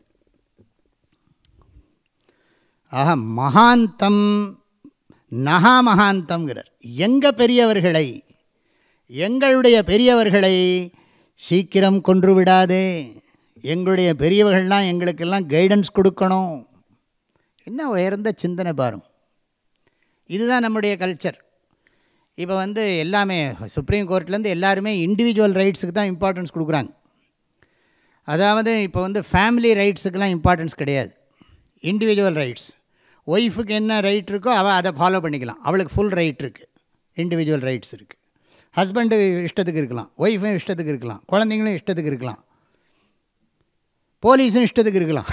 ஆக மகாந்தம் நகா மகாந்தம்ங்கிறார். எங்கள் பெரியவர்களை, எங்களுடைய பெரியவர்களை சீக்கிரம் கொன்று விடாதே. எங்களுடைய பெரியவர்கள்லாம் எங்களுக்கெல்லாம் கைடன்ஸ் கொடுக்கணும். என்ன உயர்ந்த சிந்தனை பாருங்க. இதுதான் நம்முடைய கல்ச்சர். இப்போ வந்து எல்லாமே சுப்ரீம் கோர்ட்லேருந்து எல்லாருமே இண்டிவிஜுவல் ரைட்ஸுக்கு தான் இம்பார்ட்டன்ஸ் கொடுக்குறாங்க. அதாவது இப்போ வந்து ஃபேமிலி ரைட்ஸுக்கெல்லாம் இம்பார்ட்டன்ஸ் கிடையாது, இண்டிவிஜுவல் ரைட்ஸ். ஒய்ஃபுக்கு என்ன ரைட் இருக்கோ அவள் அதை ஃபாலோ பண்ணிக்கலாம், அவளுக்கு ஃபுல் ரைட் இருக்குது, இண்டிவிஜுவல் ரைட்ஸ் இருக்குது. ஹஸ்பண்டு இஷ்டத்துக்கு இருக்கலாம், ஒய்ஃபும் இஷ்டத்துக்கு இருக்கலாம், குழந்தைங்களும் இஷ்டத்துக்கு இருக்கலாம், போலீஸும் இஷ்டத்துக்கு இருக்கலாம்.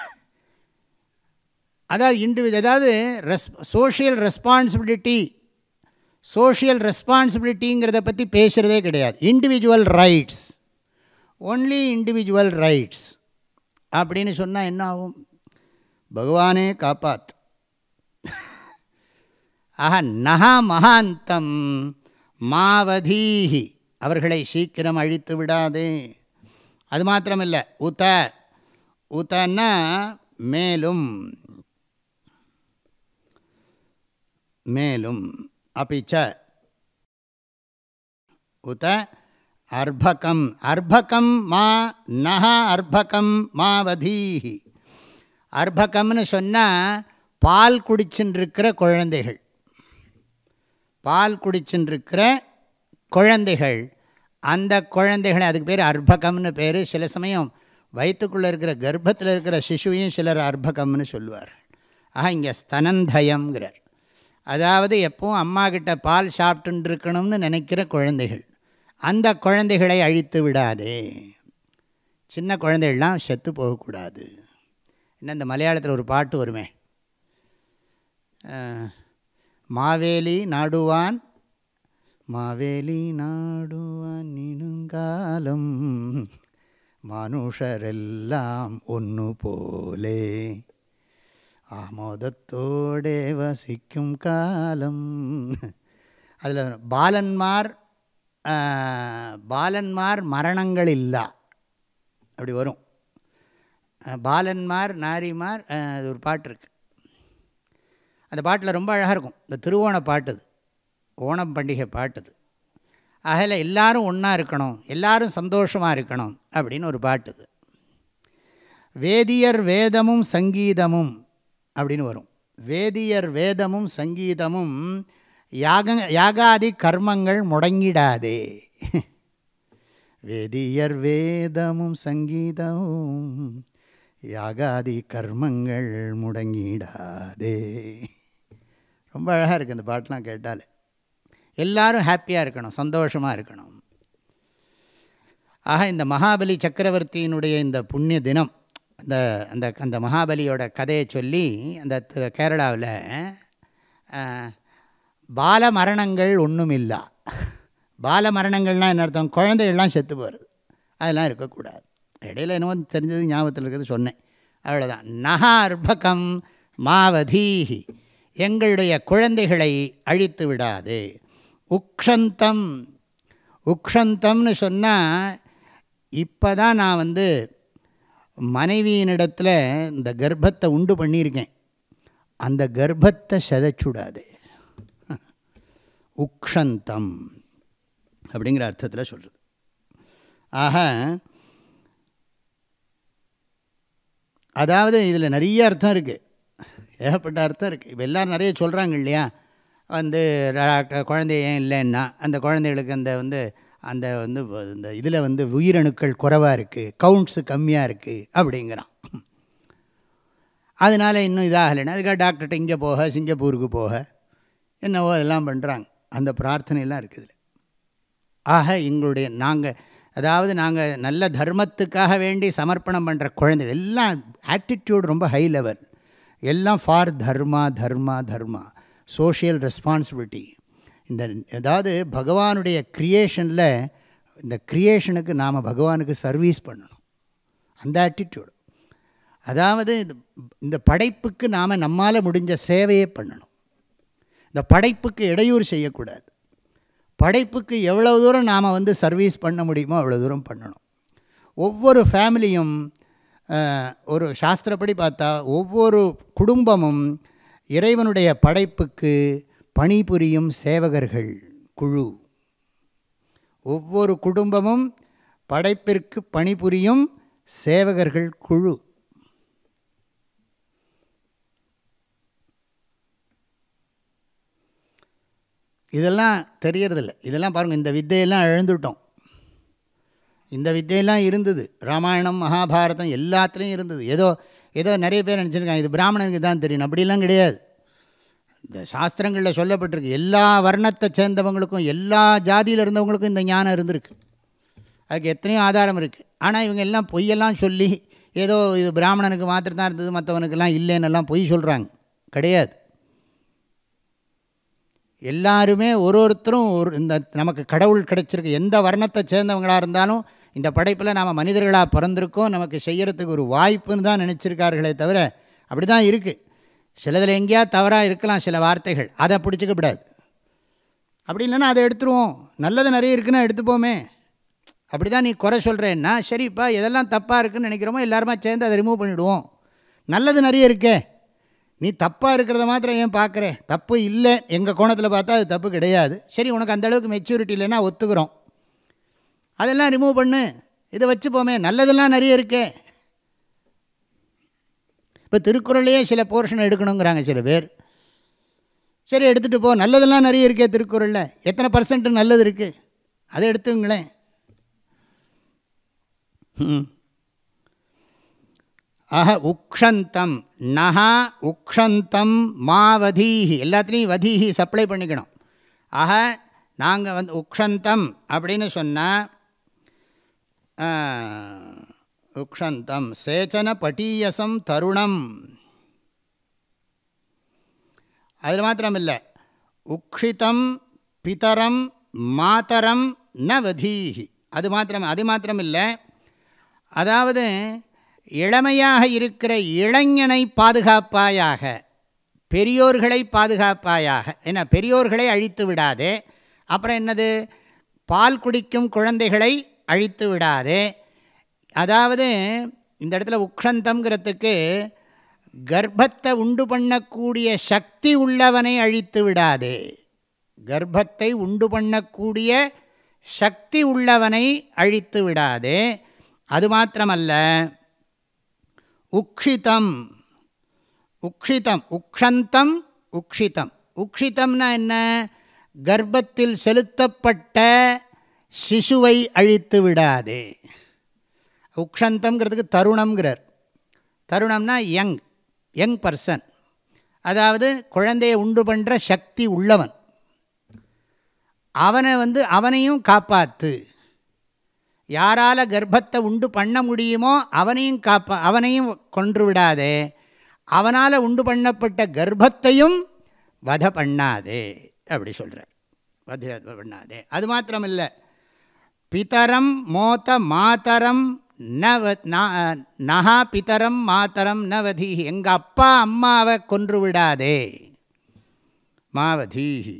அதாவது இண்டிவிஜுவல், அதாவது ரெஸ் சோஷியல் ரெஸ்பான்சிபிலிட்டி சோஷியல் ரெஸ்பான்சிபிலிட்டிங்கிறத பற்றி பேசுகிறதே கிடையாது. Individual rights, only individual rights அப்படின்னு சொன்னால் என்ன ஆகும்? பகவானே காப்பாத். ஆஹ நஹா மகாந்தம் மாவதீஹி, அவர்களை சீக்கிரம் அழித்து விடாதே. அது மாத்திரமில்லை, உத உதன்னா மேலும் மேலும் அபிச்ச உத அர்பகம் அர்பகம் மா நஹ அர்பகம் மாவதீஹி. அர்பகம்னு சொன்னால் பால் குடிச்சுருக்கிற குழந்தைகள், பால் குடிச்சுருக்கிற குழந்தைகள், அந்த குழந்தைகளை, அதுக்கு பேர் அர்பகம்னு பேர். சில சமயம் வயிற்றுக்குள்ளே இருக்கிற கர்ப்பத்தில் இருக்கிற சிசுவையும் சிலர் அர்பகம்னு சொல்லுவார். ஆக இங்கே ஸ்தனந்தயம்ங்கிறார். அதாவது எப்பவும் அம்மா கிட்ட பால் சாப்பிட்டு இருக்கணும்னு நினைக்கிற குழந்தைகள், அந்த குழந்தைகளை அழித்து விடாதே. சின்ன குழந்தைகள்லாம் செத்து போகக்கூடாது. இன்னும் இந்த மலையாளத்தில் ஒரு பாட்டு வருமே, மாவேலி நாடுவான் மாவேலி நாடுவான் நெடுங்காலம் மனுஷரெல்லாம் ஒன்று போலே ஆமோதத்தோடே வசிக்கும் காலம். அதில் பாலன்மார் பாலன்மார் மரணங்கள் இல்லா அப்படி வரும். பாலன்மார் நாரிமார், அது ஒரு பாட்டு இருக்குது. அந்த பாட்டில் ரொம்ப அழகாக இருக்கும். இந்த திருவோண பாட்டுது, ஓணம் பண்டிகை பாட்டுது. அதில் எல்லோரும் ஒன்றா இருக்கணும், எல்லோரும் சந்தோஷமாக இருக்கணும் அப்படின்னு ஒரு பாட்டுது. வேதியர் வேதமும் சங்கீதமும் அப்படின்னு வரும். வேதியர் வேதமும் சங்கீதமும் யாக யாகாதி கர்மங்கள் முடங்கிடாதே. வேதியர் வேதமும் சங்கீதமும் யாகாதி கர்மங்கள் முடங்கிடாதே. ரொம்ப அழகாக இருக்குது இந்த பாட்டெலாம் கேட்டாலே. எல்லோரும் ஹாப்பியாக இருக்கணும், சந்தோஷமாக இருக்கணும். ஆக இந்த மகாபலி சக்கரவர்த்தியினுடைய இந்த புண்ணிய தினம், அந்த அந்த அந்த மகாபலியோட கதையை சொல்லி அந்த கேரளாவில் பால மரணங்கள் ஒன்றும் இல்லா. பால மரணங்கள்னால் என்ன அர்த்தம்? குழந்தைகள்லாம் செத்து போகிறது, அதெல்லாம் இருக்கக்கூடாது. இடையில் என்னவோ தெரிஞ்சது ஞாபகத்தில் இருக்கிறது சொன்னேன், அவ்வளோதான். நஹா அர்பகம் மாவதீஹி, எங்களுடைய குழந்தைகளை அழித்து விடாது. உக்ஷந்தம், உக்ஷந்தம்னு சொன்னால் இப்போ தான் நான் வந்து மனைவியினிடத்தில் இந்த கர்ப்பத்தை உண்டு பண்ணியிருக்கேன், அந்த கர்ப்பத்தை செதைச்சுடாது. உக்ஷந்தம் அப்படிங்கிற அர்த்தத்தில் சொல்கிறது. ஆக அதாவது இதில் நிறைய அர்த்தம் இருக்குது, ஏகப்பட்ட அர்த்தம் இருக்குது. இப்போ எல்லோரும் நிறைய சொல்கிறாங்க இல்லையா, வந்து குழந்தை ஏன் இல்லைன்னா அந்த குழந்தைகளுக்கு அந்த வந்து அந்த வந்து இந்த இதில் வந்து உயிரணுக்கள் குறைவாக இருக்குது, கவுண்ட்ஸு கம்மியாக இருக்குது அப்படிங்கிறான். அதனால் இன்னும் இதாகலைன்னா அதுக்காக டாக்டர்கிட்ட இங்கே போக சிங்கப்பூருக்கு போக என்னவோ அதெல்லாம் பண்ணுறாங்க. அந்த பிரார்த்தனையெல்லாம் இருக்குது. ஆக எங்களுடைய நாங்கள் அதாவது நாங்கள் நல்ல தர்மத்துக்காக வேண்டி சமர்ப்பணம் பண்ணுற குழந்தைகள் எல்லாம் ஆட்டிடியூட் ரொம்ப ஹை லெவல், எல்லாம் for dharma dharma dharma social responsibility. இந்த அதாவது பகவானுடைய க்ரியேஷனில் இந்த க்ரியேஷனுக்கு நாம் பகவானுக்கு சர்வீஸ் பண்ணணும், அந்த ஆட்டிடியூடு. அதாவது இந்த படைப்புக்கு நாம் நம்மால் முடிஞ்ச சேவையே பண்ணணும். இந்த படைப்புக்கு இடையூறு செய்யக்கூடாது. படைப்புக்கு எவ்வளோ தூரம் நாம் வந்து சர்வீஸ் பண்ண முடியுமோ அவ்வளோ தூரம் பண்ணணும். ஒவ்வொரு ஃபேமிலியும் ஒரு சாஸ்திரப்படி பார்த்தா ஒவ்வொரு குடும்பமும் இறைவனுடைய படைப்புக்கு பணிபுரியும் சேவகர்கள் குழு. ஒவ்வொரு குடும்பமும் படைப்பிற்கு பணிபுரியும் சேவகர்கள் குழு. இதெல்லாம் தெரியறதில்ல. இதெல்லாம் பாருங்கள், இந்த வித்தையெல்லாம் இழந்துட்டோம். இந்த வித்தையெல்லாம் இருந்தது. ராமாயணம் மகாபாரதம் எல்லாத்துலேயும் இருந்தது. ஏதோ ஏதோ நிறைய பேர் நினச்சிருக்காங்க இது பிராமணனுக்கு தான் தெரியும். அப்படிலாம் கிடையாது. இந்த சாஸ்திரங்களில் சொல்லப்பட்டிருக்கு எல்லா வர்ணத்தை சேர்ந்தவங்களுக்கும் எல்லா ஜாதியில் இருந்தவங்களுக்கும் இந்த ஞானம் இருந்திருக்கு. அதுக்கு எத்தனையோ ஆதாரம் இருக்குது. ஆனால் இவங்க எல்லாம் பொய்யெல்லாம் சொல்லி ஏதோ இது பிராமணனுக்கு மாத்திரம் தான் இருந்தது மற்றவனுக்கெல்லாம் இல்லைன்னெல்லாம் பொய் சொல்கிறாங்க. கிடையாது. எல்லாருமே ஒரு ஒருத்தரும் ஒரு இந்த நமக்கு கடவுள் கிடைச்சிருக்கு எந்த வர்ணத்தை சேர்ந்தவங்களாக இருந்தாலும் இந்த படைப்பில் நாம் மனிதர்களாக பிறந்திருக்கோம், நமக்கு செய்கிறதுக்கு ஒரு வாய்ப்புன்னு தான் நினச்சிருக்கார்களே தவிர அப்படி தான் இருக்குது. சிலதில் எங்கேயா தவறாக இருக்கலாம் சில வார்த்தைகள், அதை பிடிச்சிக்கப்படாது. அப்படி இல்லைன்னா அதை எடுத்துருவோம். நல்லது நிறைய இருக்குன்னா எடுத்துப்போமே. அப்படி தான் நீ குறை சொல்கிறேன்னா சரிப்பா எதெல்லாம் தப்பாக இருக்குதுன்னு நினைக்கிறோமோ எல்லாருமா சேர்ந்து அதை ரிமூவ் பண்ணிவிடுவோம். நல்லது நிறைய இருக்கே, நீ தப்பாக இருக்கிறத மாத்திரம் ஏன் பார்க்குற? தப்பு இல்லை, எங்கள் கோணத்தில் பார்த்தா அது தப்பு கிடையாது. சரி உனக்கு அந்தளவுக்கு மெச்சூரிட்டி இல்லைன்னா ஒத்துக்கிறோம், அதெல்லாம் ரிமூவ் பண்ணு, இதை வச்சுப்போமே, நல்லதெல்லாம் நிறைய இருக்கே. இப்போ திருக்குறளையே சில போர்ஷன் எடுக்கணுங்கிறாங்க சில பேர். சரி எடுத்துகிட்டு போ, நல்லதெல்லாம் நிறைய இருக்கே திருக்குறளில், எத்தனை பர்சன்ட் நல்லது இருக்குது அதை எடுத்துங்களேன். ஆஹ உக்ஷந்தம் நஹா உக்ஷந்தம் மா வதீஹி, எல்லாத்துலேயும் வதீஹி சப்ளை பண்ணிக்கணும். ஆக நாங்கள் வந்து உக்ஷந்தம் அப்படின்னு சொன்னால் உக்ஷந்தம் சேச்சன பட்டீயசம் தருணம், அது மாத்திரமில்லை உக்ஷிதம் பிதரம் மாதரம் ந வதீஹி, அது மாத்திரம் அது மாத்திரமில்லை அதாவது இளமையாக இருக்கிற இளைஞனை பாதுகாப்பாயாக, பெரியோர்களை பாதுகாப்பாயாக. ஏன்னா பெரியோர்களை அழித்து விடாதே. அப்புறம் என்னது, பால் குடிக்கும் குழந்தைகளை அழித்து விடாதே. அதாவது இந்த இடத்துல உக்ஷந்தம்ங்கிறதுக்கு கர்ப்பத்தை உண்டு பண்ணக்கூடிய சக்தி உள்ளவனை அழித்து விடாதே. கர்ப்பத்தை உண்டு பண்ணக்கூடிய சக்தி உள்ளவனை அழித்து விடாதே. அது மாத்திரமல்ல உக்ஷிதம் உக்ஷிதம் உக்ஷந்தம் உக்ஷிதம். உக்ஷிதம்னா என்ன, கர்ப்பத்தில் செலுத்தப்பட்ட சிசுவை அழித்து விடாதே. உக்ஷந்தம்ங்கிறதுக்கு தருணம்ங்கிறார். தருணம்னா யங் யங் பர்சன், அதாவது குழந்தையை உண்டு பண்ணுற சக்தி உள்ளவன், அவனை வந்து அவனையும் காப்பாற்று. யாரால் கர்ப்பத்தை உண்டு பண்ண முடியுமோ அவனையும் காப்பா அவனையும் கொன்று விடாதே, அவனால் உண்டு பண்ணப்பட்ட கர்ப்பத்தையும் வத பண்ணாதே அப்படி சொல்கிறார். வத பண்ணாதே. அது மாத்திரமில்லை பிதரம் மோத மாதரம் ந நஹா பிதரம் மாதரம் நவதீஹி, எங்கள் அப்பா அம்மாவை கொன்று விடாதே மாவதீஹி.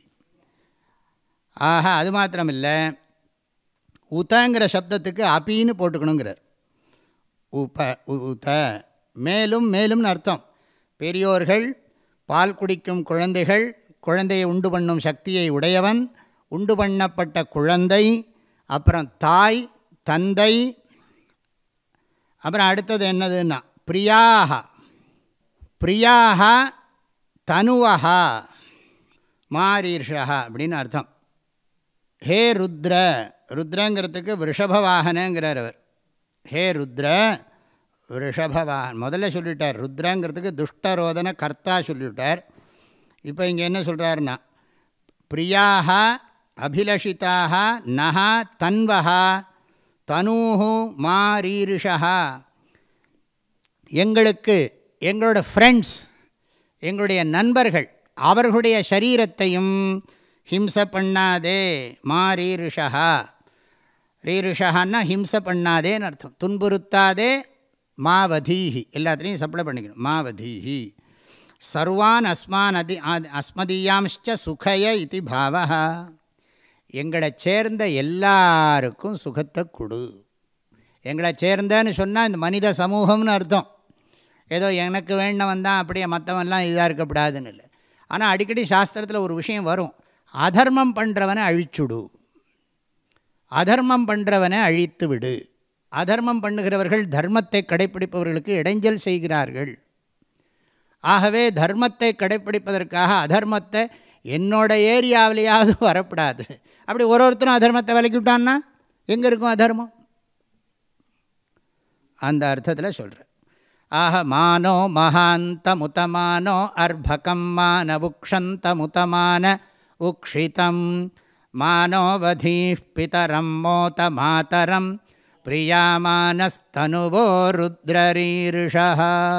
ஆஹா அது மாத்திரமில்லை உதங்கிற சப்தத்துக்கு அபின்னு போட்டுக்கணுங்கிறார். உப உத மேலும் மேலும்னு அர்த்தம். பெரியோர்கள், பால் குடிக்கும் குழந்தைகள், குழந்தையை உண்டு பண்ணும் சக்தியை உடையவன், உண்டு பண்ணப்பட்ட குழந்தை, அப்புறம் தாய் தந்தை, அப்புறம் அடுத்தது என்னதுன்னா பிரியாக பிரியாக தனுவஹா மாரீர்ஷா அப்படின்னு அர்த்தம். ஹே ருத்ர, ருத்ரங்கிறதுக்கு ரிஷபவாகனங்கிறார் அவர். ஹே ருத்ர ரிஷபவாகன் முதல்ல சொல்லிட்டார். ருத்ரங்கிறதுக்கு துஷ்டரோதன கர்த்தா சொல்லிவிட்டார். இப்போ இங்கே என்ன சொல்கிறாருன்னா பிரியாக அபிலஷிதாக நஹா தன்வஹா தனூஹு மாரீரிஷா, எங்களுக்கு எங்களோட ஃப்ரெண்ட்ஸ், எங்களுடைய நண்பர்கள், அவர்களுடைய சரீரத்தையும் ஹிம்சை பண்ணாதே. மா ரீரிஷா, ரீரிஷான்னா ஹிம்சை பண்ணாதேன்னு அர்த்தம். துன்புறுத்தாதே. மாவதீஹி எல்லாத்துலேயும் சப்ளை பண்ணிக்கணும். மாவதீஹி சர்வான் அஸ்மான் அதி அஸ்மதீயாம்ச்ச சுகய இது பாவஹா, எங்களை சேர்ந்த எல்லாருக்கும் சுகத்தை கொடு. எங்களை சேர்ந்தன்னு சொன்னால் இந்த மனித சமூகம்னு அர்த்தம். ஏதோ எனக்கு வேண்டவன் தான் அப்படியே மற்றவன்லாம் இதாக இருக்கக்கூடாதுன்னு இல்லை. ஆனால் அடிக்கடி சாஸ்திரத்தில் ஒரு விஷயம் வரும், அதர்மம் பண்ணுறவனை அழிச்சுடு, அதர்மம் பண்ணுறவனை அழித்து விடு. அதர்மம் பண்ணுகிறவர்கள் தர்மத்தை கடைப்பிடிப்பவர்களுக்கு இடைஞ்சல் செய்கிறார்கள். ஆகவே தர்மத்தை கடைப்பிடிப்பதற்காக அதர்மத்தை என்னோட ஏரியாவிலேயாவது வரப்படாது. அப்படி ஒரு ஒருத்தரும் அதர்மத்தை விலக்கி விட்டான்னா எங்கே இருக்கும் அதர்மம்? அந்த அர்த்தத்தில் சொல்கிறார். ஆஹ மானோ மகாந்த முத்தமானோ அர்பகம் மான உக்ஷந்த முத்தமான உக்ஷிதம் மானோ வதீஃப் பிதரம் மோத மாதரம் பிரியாமானஸ்தனுவோ ருத்ரரீருஷா.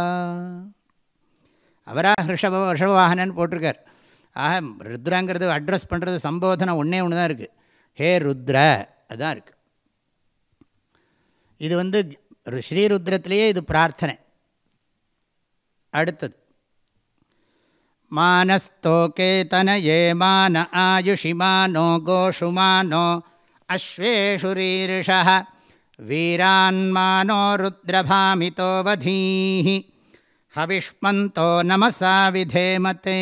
அவராக ரிஷப ரிஷபவாகனன்னு போட்டிருக்கார். ஆக ருத்ராங்கிறது அட்ரஸ் பண்ணுறது சம்போதனை ஒன்றே ஒன்று தான் இருக்குது, ஹே ருத்ர, அதுதான் இருக்குது. இது வந்து ஸ்ரீருத்ரத்திலேயே இது பிரார்த்தனை. அடுத்தது மானஸ்தோகே தனயே மான ஆயுஷிமானோ கோஷுமானோ அஸ்வேஷுரீர்ஷா வீரான்மானோ ருத்ரபாமிதோ வதீஹி ஹவிஷ்மந்தோ நமசா விதேமதே.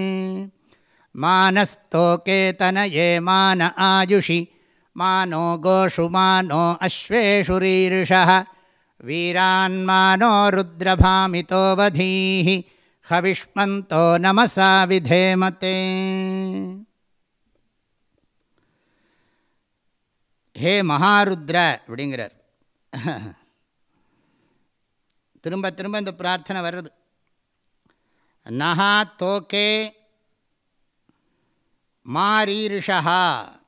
மானஸ்தோகே தனயே மான ஆயுஷி மானோ கோஷுமானோ அஸ்வேஷுரீர்ஷா வீரான்மானோ ருத்ரபாமிதோ வதீஹி ஹவிஷ்மந்தோ நமசா விதேமதே. ஹே மகாருத்ர அப்படிங்கிறார். திரும்ப திரும்ப இந்த பிரார்த்தனை வர்றது. நஹா தோகே மாரீரிஷா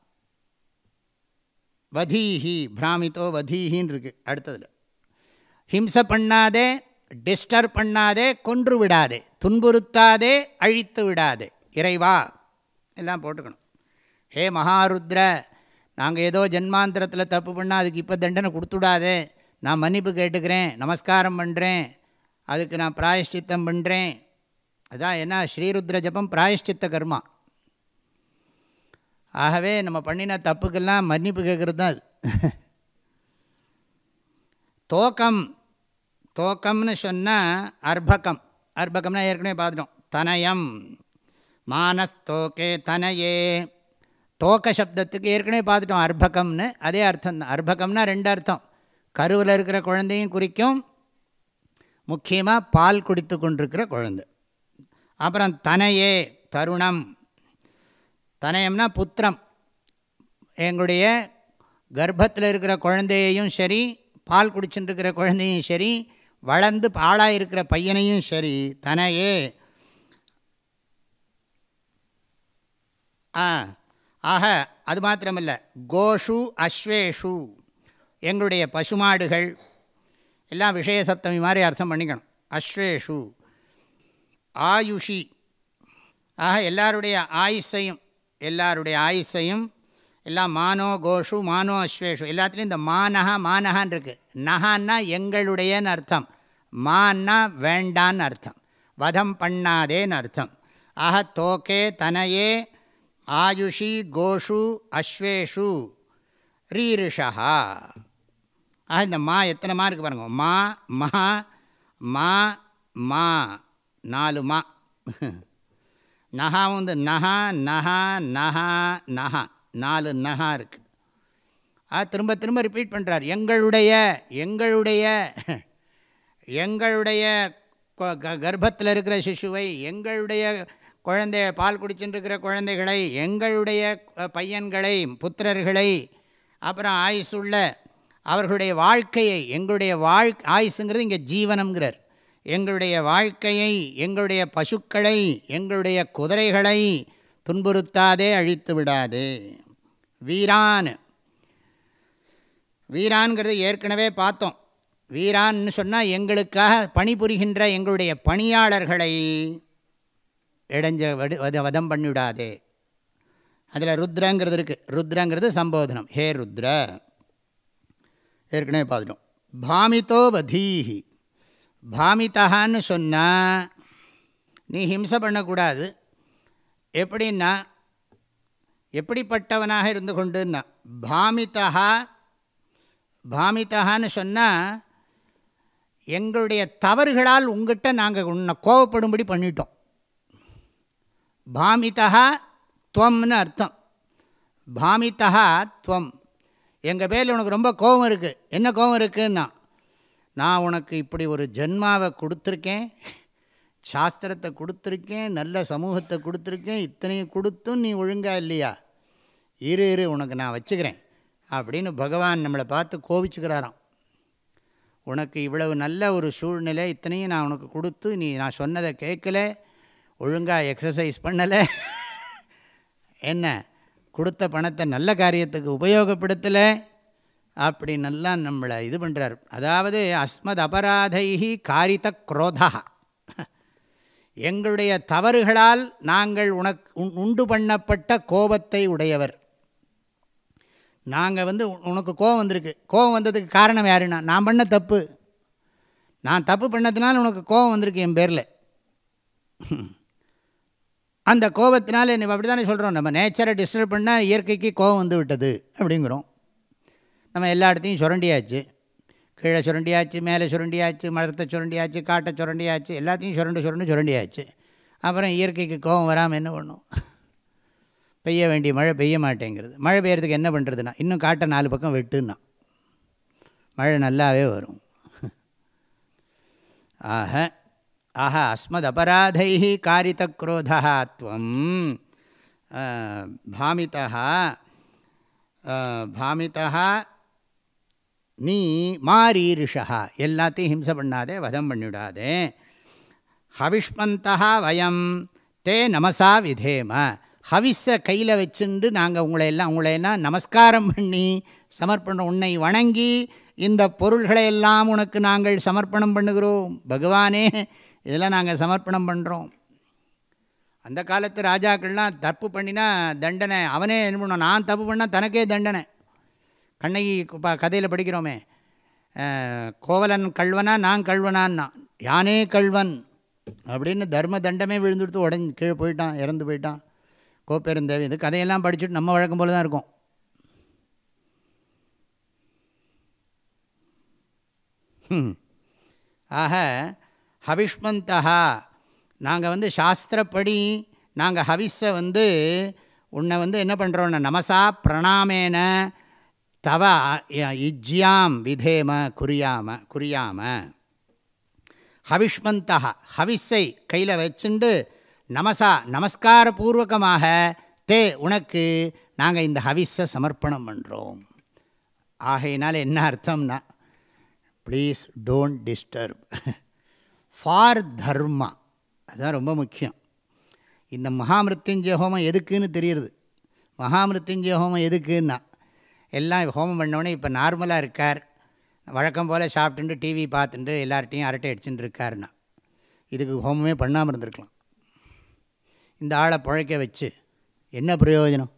வதீஹி பிராமிதோ வதீஹின்னு இருக்குது. அடுத்ததில் ஹிம்சை பண்ணாதே, டிஸ்டர்ப் பண்ணாதே, கொன்று விடாதே, துன்புறுத்தாதே, அழித்து விடாதே, இறைவா எல்லாம் போட்டுக்கணும். ஹே மகாருத்ர, நாங்கள் ஏதோ ஜென்மாந்திரத்தில் தப்பு பண்ணால் அதுக்கு இப்போ தண்டனை கொடுத்துடாதே, நான் மன்னிப்பு கேட்டுக்கிறேன், நமஸ்காரம் பண்ணுறேன், அதுக்கு நான் பிராயஷ்சித்தம் பண்ணுறேன். அதான் என்ன ஸ்ரீருத்ர ஜபம் பிராயஷ்சித்த கர்மா. ஆகவே நம்ம பண்ணின தப்புக்கெல்லாம் மன்னிப்பு கேட்குறது தான் அது. தோக்கம், தோக்கம்னு சொன்னால் அர்பகம். அர்பகம்னா ஏற்கனவே பார்த்துட்டோம். தனயம், மானஸ்தோகே தனயே, தோக்க சப்தத்துக்கு ஏற்கனவே பார்த்துட்டோம் அர்பகம்னு. அதே அர்த்தம் தான். அர்பகம்னா ரெண்டு அர்த்தம், கருவில் இருக்கிற குழந்தையும் குறிக்கும், முக்கியமாக பால் குடித்து கொண்டிருக்கிற குழந்தை. அப்புறம் தனையே தருணம், தனயம்னா புத்திரம், எங்களுடைய கர்ப்பத்தில் இருக்கிற குழந்தையையும் சரி, பால் குடிச்சுட்டு இருக்கிற குழந்தையும் சரி, வளர்ந்து பாழாக இருக்கிற பையனையும் சரி, தனையே. ஆ ஆக அது மாத்திரமில்லை, கோஷு அஸ்வேஷு, எங்களுடைய பசுமாடுகள் எல்லாம் விஷய சப்தமி மாதிரி அர்த்தம் பண்ணிக்கணும். அஸ்வேஷு ஆயுஷி, ஆக எல்லாருடைய ஆயுஷையும், எல்லாருடைய ஆயுஷையும் எல்லாம் மானோ கோஷு மானோ அஸ்வேஷு, எல்லாத்துலேயும் இந்த மானஹா மானஹான் இருக்குது. நஹான்னா எங்களுடையன்னு அர்த்தம், மான்னா வேண்டான்னு அர்த்தம், வதம் பண்ணாதேன்னு அர்த்தம். ஆக தோக்கே தனையே ஆயுஷி கோஷு அஸ்வேஷு ரீரிஷா. ஆக இந்த மா எத்தனை மா இருக்குது பாருங்க. மா மஹா மா மா, நாலு மா. நஹா வந்து நஹா நஹா நஹா நஹா, நாலு நஹா இருக்குது. ஆ திரும்ப திரும்ப ரிப்பீட் பண்ணுறார். எங்களுடைய எங்களுடைய எங்களுடைய கர்ப்பத்தில் இருக்கிற சிசுவை, எங்களுடைய குழந்தை பால் குடிச்சுட்டு இருக்கிற குழந்தைகளை, எங்களுடைய பையன்களை புத்திரர்களை, அப்புறம் ஆயுசுள்ள அவர்களுடைய வாழ்க்கையை, எங்களுடைய வாழ் ஆயுசுங்கிறது இங்கே ஜீவனம்ங்கிறார். எங்களுடைய வாழ்க்கையை, எங்களுடைய பசுக்களை, எங்களுடைய குதிரைகளை துன்புறுத்தாதே, அழித்து விடாதே. வீரான், வீரான்கிறது ஏற்கனவே பார்த்தோம். வீரான்னு சொன்னால் எங்களுக்காக பணிபுரிகின்ற எங்களுடைய பணியாளர்களை இடைஞ்ச வத வதம் பண்ணிவிடாதே. அதில் ருத்ரங்கிறது இருக்குது. ருத்ரங்கிறது சம்போதனம். ஹே ருத்ர ஏற்கனவே பார்த்துட்டோம். பாமிதோ வதீஹி, பாமிதான்னு சொன்னால் நீ ஹிம்சை பண்ணக்கூடாது. எப்படின்னா எப்படிப்பட்டவனாக இருந்து கொண்டுன்னா, பாமிதா பாமிதான்னு சொன்னால் எங்களுடைய தவறுகளால் உங்கள்கிட்ட நாங்கள் உன்னை கோவப்படும்படி பண்ணிட்டோம். பாமிதா துவம்னு அர்த்தம். பாமிதா துவம், எங்கள் பேரில் உனக்கு ரொம்ப கோபம் இருக்குது. என்ன கோபம் இருக்குன்னா, நான் உனக்கு இப்படி ஒரு ஜென்மாவை கொடுத்துருக்கேன், சாஸ்திரத்தை கொடுத்துருக்கேன், நல்ல சமூகத்தை கொடுத்துருக்கேன், இத்தனையும் கொடுத்தும் நீ ஒழுங்காக இல்லையா, இரு இரு உனக்கு நான் வச்சுக்கிறேன் அப்படின்னு பகவான் நம்மளை பார்த்து கோபிச்சுக்கிறாராம். உனக்கு இவ்வளவு நல்ல ஒரு சூழ்நிலை இத்தனையும் நான் உனக்கு கொடுத்து நீ நான் சொன்னதை கேட்கல, ஒழுங்காக எக்ஸசைஸ் பண்ணலை, என்ன கொடுத்த பணத்தை நல்ல காரியத்துக்கு உபயோகப்படுத்தலை, அப்படின்னெல்லாம் நம்மளை இது பண்ணுறார். அதாவது அஸ்மத் அபராதைஹி காரித குரோதா, எங்களுடைய தவறுகளால் நாங்கள் உனக்கு உண்டு பண்ணப்பட்ட கோபத்தை உடையவர். நாங்கள் வந்து உனக்கு கோபம் வந்திருக்கு, கோபம் வந்ததுக்கு காரணம் யாருன்னா நான் பண்ண தப்பு, நான் தப்பு பண்ணதுனால உனக்கு கோபம் வந்திருக்கு என் பேரில். அந்த கோபத்தினால நம்ம அப்படி தானே சொல்கிறோம், நம்ம நேச்சரை டிஸ்டர்ப் பண்ணால் இயற்கைக்கு கோபம் வந்து விட்டது அப்படிங்கிறோம். நம்ம எல்லா இடத்தையும் சுரண்டியாச்சு, கீழே சுரண்டியாச்சு, மேலே சுரண்டியாச்சு, மரத்தை சுரண்டியாச்சு, காட்டை சுரண்டியாச்சு, எல்லாத்தையும் சுரண்டு சுரண்டு சுரண்டியாச்சு. அப்புறம் இயற்கைக்கு கோபம் வராமல் என்ன பண்ணும்? பெய்ய வேண்டிய மழை பெய்ய மாட்டேங்கிறது. மழை பெய்யறதுக்கு என்ன பண்ணுறதுன்னா இன்னும் காட்டை நாலு பக்கம் வெட்டுன்னா மழை நல்லாவே வரும். ஆக ஆஹ அஸ்மத் அபராதைஹி காரித குரோதா த்வம் பாமிதா பாமிதா நீ மாரீரிஷா, எல்லாத்தையும் ஹிம்சை பண்ணாதே, வதம் பண்ணிவிடாதே. ஹவிஷ்மந்தா வயம் தே நமசா விதேம, ஹவிஸை கையில் வச்சுண்டு நாங்கள் உங்களை எல்லாம் உங்களை எல்லாம் நமஸ்காரம் பண்ணி சமர்ப்பணம், உன்னை வணங்கி இந்த பொருள்களை எல்லாம் உனக்கு நாங்கள் சமர்ப்பணம் பண்ணுகிறோம். பகவானே இதெல்லாம் நாங்கள் சமர்ப்பணம் பண்ணுறோம். அந்த காலத்து ராஜாக்கள்லாம் தப்பு பண்ணினா தண்டனை, அவனே என்ன பண்ணுவோம், நான் தப்பு பண்ணால் தனக்கே தண்டனை. கண்ணகி கதையில் படிக்கிறோமே, கோவலன் கல்வனா நான் கல்வனான்னா, யானே கல்வன் அப்படின்னு தர்ம தண்டமே விழுந்துடுத்து உடஞ்சி கீழே போயிட்டான், இறந்து போயிட்டான் கோப்பெருந்தேவி. இது கதையெல்லாம் படிச்சுட்டு நம்ம வழக்கம் போல தான் இருக்கும். ஆக ஹவிஷ்மந்தா, நாங்கள் வந்து சாஸ்திரப்படி நாங்கள் ஹவிஸை வந்து உன்னை வந்து என்ன பண்ணுறோன்னா நமசா பிரணாமேன தவ இஜ்யாம் விதேம குறியாம குறியாம ஹவிஷ்மந்தா, ஹவிஸை கையில் வச்சுண்டு நமசா நமஸ்காரபூர்வகமாக தே உனக்கு நாங்கள் இந்த ஹவிஸை சமர்ப்பணம் பண்ணுறோம். ஆகையினால் என்ன அர்த்தம்னா, please don't disturb for dharma, அதுதான் ரொம்ப முக்கியம். இந்த மகாமிருத்யுஞ்சய ஹோமம் எதுக்குன்னு தெரியுது. மகாமிருத்யுஞ்சய ஹோமம் எதுக்குன்னா, எல்லாம் ஹோமம் பண்ணோடனே இப்போ நார்மலாக இருக்கார், வழக்கம் போல் சாப்பிட்டுட்டு டிவி பார்த்துட்டு எல்லார்ட்டையும் அரட்டை அடிச்சுட்டு இருக்காருன்னா, இதுக்கு ஹோமமே பண்ணாமல் இருந்திருக்கலாம். இந்த ஆளை பிழைக்க வச்சு என்ன பிரயோஜனம்?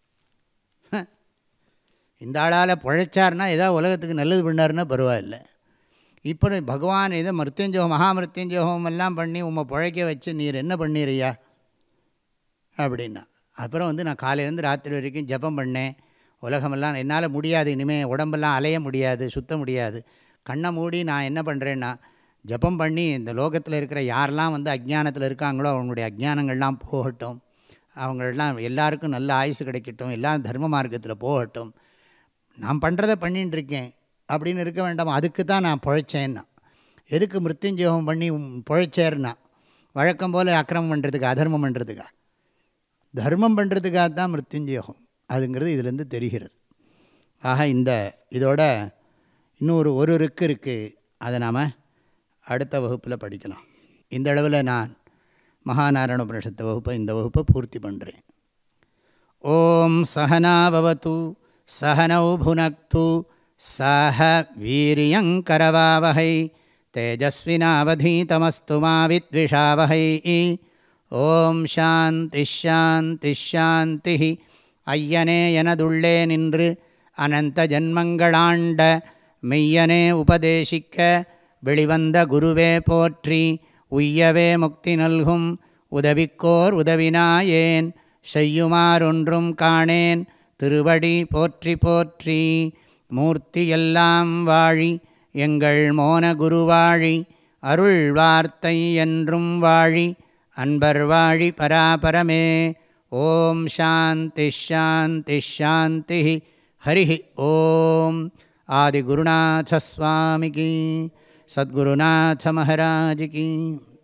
இந்த ஆளால் பிழைச்சார்னா ஏதாவது உலகத்துக்கு நல்லது பண்ணாருன்னா பரவாயில்லை. இப்போ பகவான் இதை மிருத்யுஞ்சய மகாமிருத்யுஞ்சய ஹோமம் எல்லாம் பண்ணி உம்மை பிழைக்க வச்சு நீர் என்ன பண்ணீரையா அப்படின்னா, அப்புறம் வந்து நான் காலையிலேருந்து ராத்திரி வரைக்கும் ஜபம் பண்ணேன், உலகமெல்லாம் என்னால் முடியாது, இனிமேல் உடம்பெல்லாம் அலைய முடியாது, சுத்த முடியாது, கண்ணை மூடி நான் என்ன பண்ணுறேன்னா ஜபம் பண்ணி இந்த லோகத்தில் இருக்கிற யாரெல்லாம் வந்து அஜ்ஞானத்தில் இருக்காங்களோ அவங்களுடைய அஜ்ஞானங்கள்லாம் போகட்டும், அவங்களெல்லாம் எல்லாருக்கும் நல்ல ஆயுசு கிடைக்கட்டும், எல்லாம் தர்ம மார்க்கத்தில் போகட்டும், நான் பண்ணுறதை பண்ணின்னு இருக்கேன் அப்படின்னு இருக்க வேண்டாம். அதுக்கு தான் நான் பிழைச்சேன்னா. எதுக்கு மிருத்யுஞ்சயோகம் பண்ணி பிழைச்சேர்னா, வழக்கம் போல் அக்கிரமம் பண்ணுறதுக்கா, அதர்மம் பண்ணுறதுக்கா? தர்மம் பண்ணுறதுக்காக தான் மிருத்யுஞ்சயோகம் அதுங்கிறது இதிலேருந்து தெரிகிறது. ஆக இந்த இதோட இன்னொரு ஒரு ருக்கு இருக்குது, அதை நாம் அடுத்த வகுப்பில் படிக்கலாம். இந்த அளவில் நான் மகாநாராயண உபனிஷத்து வகுப்பை இந்த வகுப்பை பூர்த்தி பண்ணுறேன். ஓம் சஹனாபவது சஹனௌ புனக்து சஹ வீரியங்கரவாவஹை தேஜஸ்வினாவதீதமஸ்து மா வித்விஷாவஹை. ஓம் சாந்தி ஷாந்தி ஷாந்தி. ஐயனே எனதுள்ளே நின்று அனந்த ஜன்மங்களாண்ட மெய்யனே உபதேசிக்க வெளிவந்த குருவே போற்றி. உய்யவே முக்தி நல்கும் உதவிக்கோர் உதவினாயேன் செய்யுமாறொன்றும் காணேன் திருவடி போற்றி போற்றி. மூர்த்தியெல்லாம் வாழி எங்கள் மோன குருவாழி அருள் வார்த்தை என்றும் வாழி அன்பர் வாழி பராபரமே. ஓம் சாந்தி ஷாந்தி ஷாந்தி. ஹரி ஓம். ஆதிகுருநாத ஸ்வாமிக்கு சத்குருநாத மகாராஜ் கி.